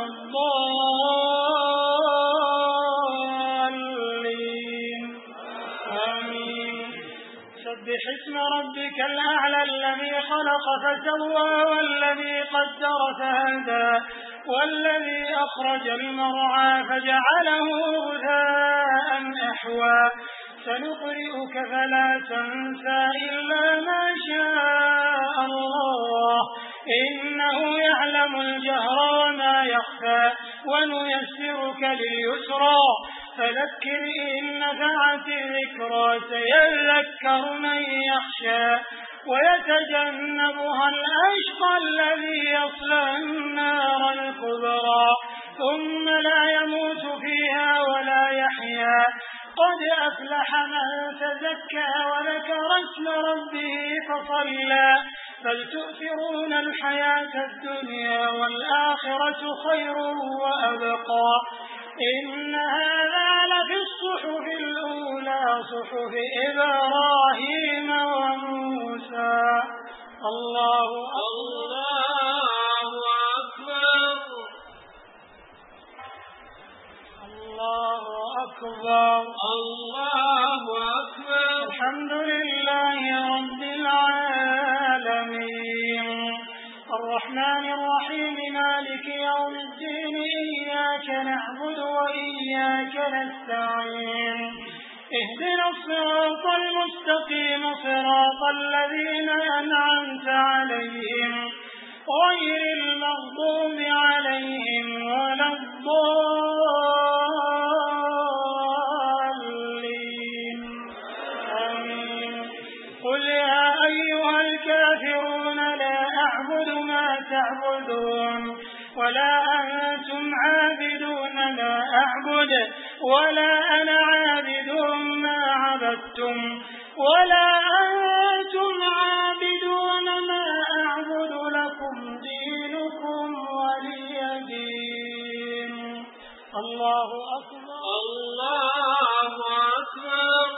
الضالين آمين سبح اسم ربك الأعلى الذي خلق فسوى والذي قدر فهدى والذي أخرج المرعى فجعله غثاء أحوى سنقرئك فلا تنسى إلا ما شاء الله إنه يعلم الجهر وما يخفى ونيسرك لليسرى فذكر إن نفعت الذكرى سيذكر من يخشى ويتجنبها الأشقى الذي يصلى النار الكبرى ثم لا يموت فيها ولا يحيا قد أفلح من تزكى وذكر اسم ربه فصلى بل تؤثرون الحياة الدنيا والآخرة خير وأبقى إن هذا لفي الصحف الأولى صحف إبراهيم وموسى الله الله أكبر الله أكبر الله أكبر الحمد لله رب العالمين الرحمن الرحيم مالك يوم الدين إياك نعبد وإياك نستعين اهدنا الصراط المستقيم صراط الذين أنعمت عليهم غير المغضوب عليهم ولا الضالين آمين قل يا أيها الكافرون لا أعبد ما تعبدون ولا أنتم عابدون ما أعبد ولا أنا عابد ما عبدتم ولا أنتم عابدون ما أعبد لكم دينكم ولي دين الله أكبر الله أكبر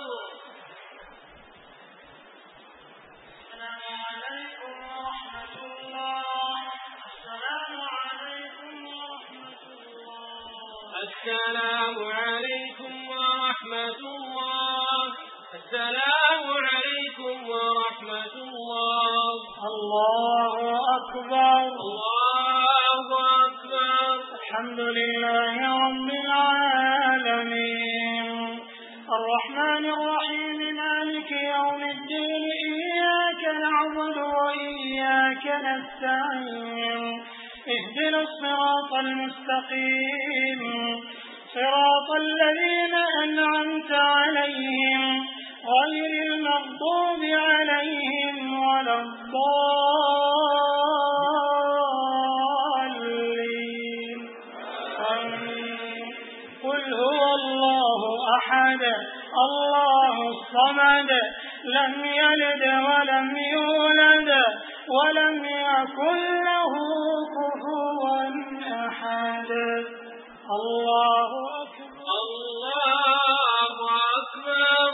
السلام عليكم ورحمة الله السلام عليكم ورحمة الله الله أكبر الله أكبر الحمد لله رب العالمين الرحمن الرحيم مالك يوم الدين إياك نعبد وإياك نستعين اهدنا الصراط المستقيم صراط الذين أنعمت عليهم غير المغضوب عليهم ولا الضالين آمين قل هو الله أحد الله الصمد لم يلد ولم يولد ولم يكن له كفوا أحد الله أكبر الله أكبر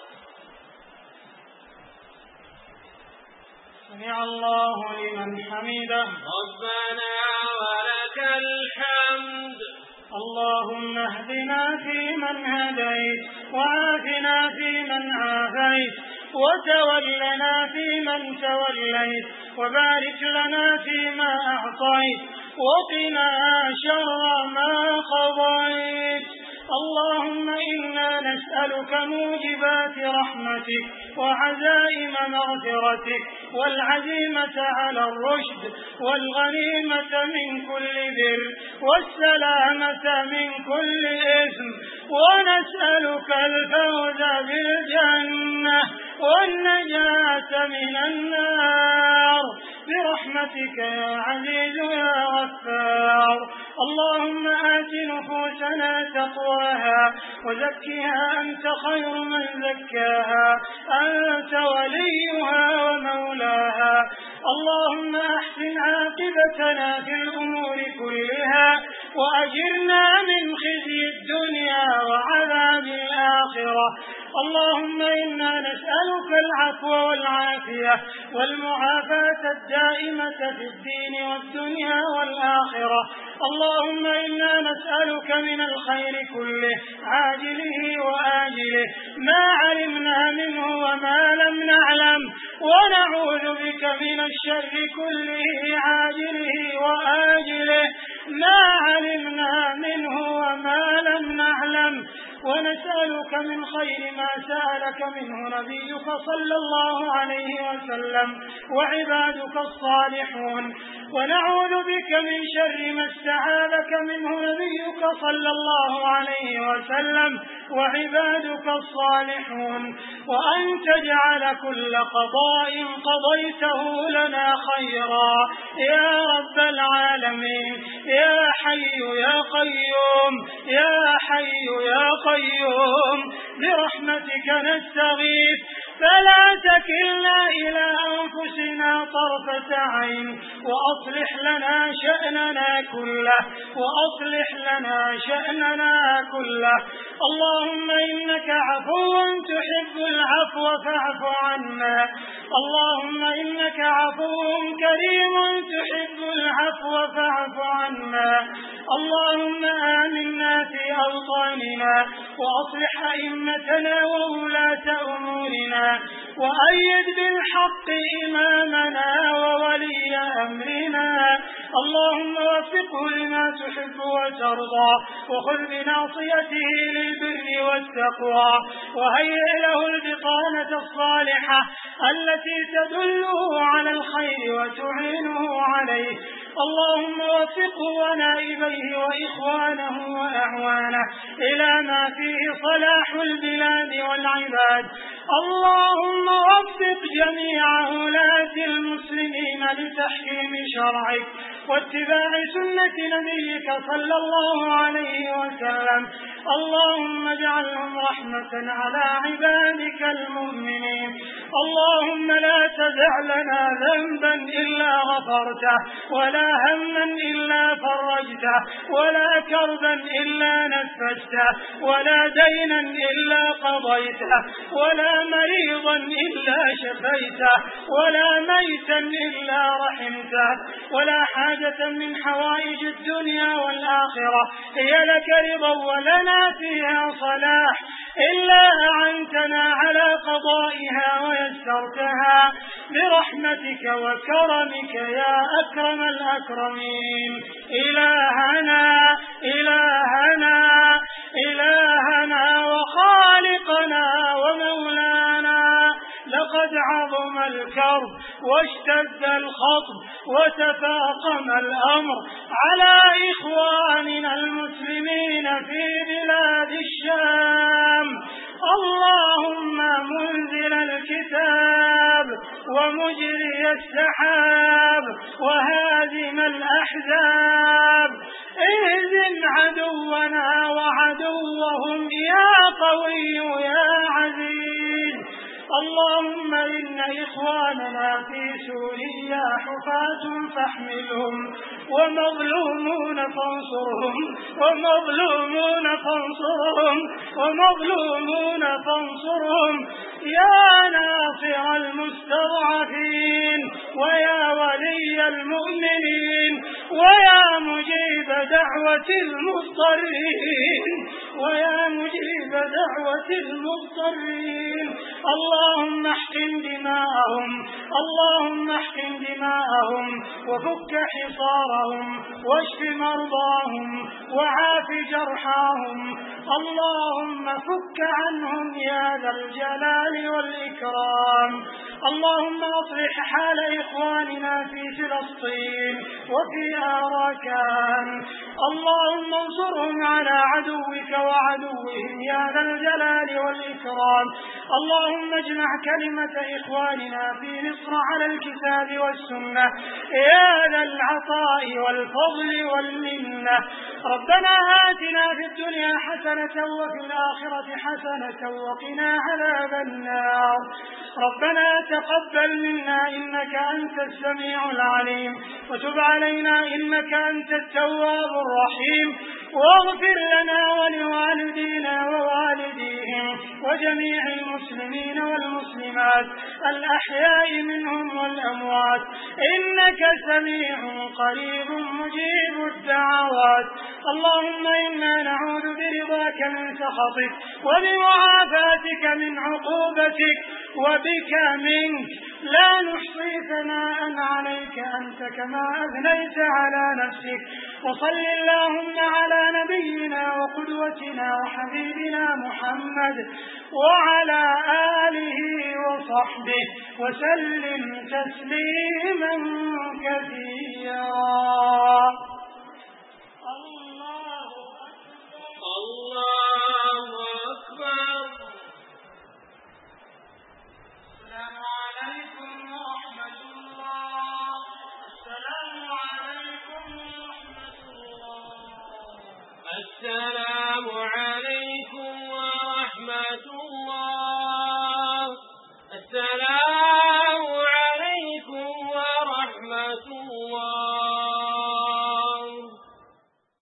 سمع الله لمن حمده ربنا ولك الحمد اللهم اهدنا فيمن هديت وعافنا فيمن عافيت وتولنا فيمن توليت وبارك لنا فيما أعطيت وقنا شر ما قضيت اللهم إنا نسألك موجبات رحمتك وعزائم مغفرتك والعزيمة على الرشد والغنيمة من كل بر والسلامة من كل إثم ونسألك الفوز بالجنة والنجاة من النار برحمتك يا عزيز يا غفار اللهم آت نفوسنا تقواها وزكها أنت خير من زكاها أنت وليها ومولاها. اللهم أحسن عاقبتنا في الأمور كلها وأجرنا من خزي الدنيا وعذاب الآخرة. اللهم إنا نسألك العفو والعافية والمعافاة الدائمة في الدين والدنيا والآخرة. اللهم إنا نسألك من الخير كله عاجله وآجله ما علمنا منه وما لم نعلم، ونعوذ بك من الشر كله عاجله وآجله ما علمنا منه وما لم نعلم، ونسألك من خير ما سألك منه نبيك صلى الله عليه وسلم وعبادك الصالحون، ونعوذ بك من شر ما استعاذك منه نبيك صلى الله عليه وسلم وعبادك الصالحون، وأن تجعل كل قضاء قضيته لنا خيرا يا رب العالمين. يا حي يا قيوم يا حي يا قيوم برحمتك نستغيث فلا تكلنا إلى أنفسنا طرفة عين، وأصلح لنا شأننا كله وأصلح لنا شأننا كله. اللهم إنك عفو تحب العفو فاعف عنا. اللهم إنك عفو كريم تحب العفو فاعف عنا. اللهم آمنا في أوطاننا وأصلح أئمتنا وولاة أمورنا، وأيد بالحق إمامنا وولي أمرنا. اللهم وفقه لما تحب وترضى، وخذ بناصيته للبر والتقوى، وهيئ له البطانة الصالحة التي تدله على الخير وتعينه عليه. اللهم وفقه ونائبيه وإخوانه وأعوانه إلى ما فيه صلاح البلاد والعباد. اللهم وفق جميع ولاة المسلمين لتحكيم شرعك واتباع سنة نبيك صلى الله عليه وسلم. اللهم اجعلهم رحمة على عبادك المؤمنين. اللهم لا تدع لنا ذنبا إلا غفرته، ولا هما إلا فرجته، ولا كربا إلا نفسته، ولا دينا إلا قضيته، ولا مريضا إلا شفيته، ولا ميتا إلا رحمته، ولا حاجة من حوائج الدنيا والآخرة هي لك رضا ولنا فيها صلاح إلا أعنتنا على قضائها ويسرتها برحمتك وكرمك يا أكرم الأكرمين. إلهنا إلهنا إلهنا وخالقنا ومولانا، لقد عظم الكرب واشتد الخطب وتفاقم الأمر على إخواننا المسلمين في بلاد الشام. اللهم منزل الكتاب ومجري السحاب وهازم الأحزاب، اهزم عدونا وعدوهم يا قوي يا عزيز. اللهم إن إخواننا في سوريا حفاة فاحملهم، ومظلومون فانصرهم، ومظلومون فانصرهم، ومظلومون فانصرهم يا ناصر المستضعفين، ويا ولي المؤمنين، ويا مجيب دعوة المضطرين، ويا مجيب دعوة المضطرين. اللهم احقن دماءهم، اللهم احقن دماءهم وفك حصارهم واشف مرضاهم وعاف جرحاهم. اللهم فك عنهم يا ذا الجلال والإكرام. اللهم اصلح حال إخواننا في فلسطين وفي آراكان اللهم انصرهم على عدوك وعدوهم يا ذا الجلال والإكرام. اللهم اجمع كلمة إخواننا في مصر على الكتاب والسنة يا ذا العطاء والفضل والمنة. ربنا آتنا في الدنيا حسنة وفي الآخرة حسنة وقنا عذاب النار. ربنا تقبل منا إنك أنت السميع العليم وتب علينا إنك أنت التواب الرحيم واغفر لنا ولوالدينا ووالديهم وجميع المسلمين والمسلمات الأحياء منهم والأموات إنك سميع قريب مجيب الدعوات. اللهم إنا نعوذ برضاك من سخطك وبمعافاتك من عقوبتك وبك منك لا نحصي ثناء عليك أنت كما أثنيت على نفسك. وصل اللهم على نبينا وقدوتنا وحبيبنا محمد وعلى آله وصحبه وسلم تسليما كثيرا. الله أكبر الله أكبر. السلام عليكم ورحمة الله. السلام عليكم ورحمة الله. السلام عليكم.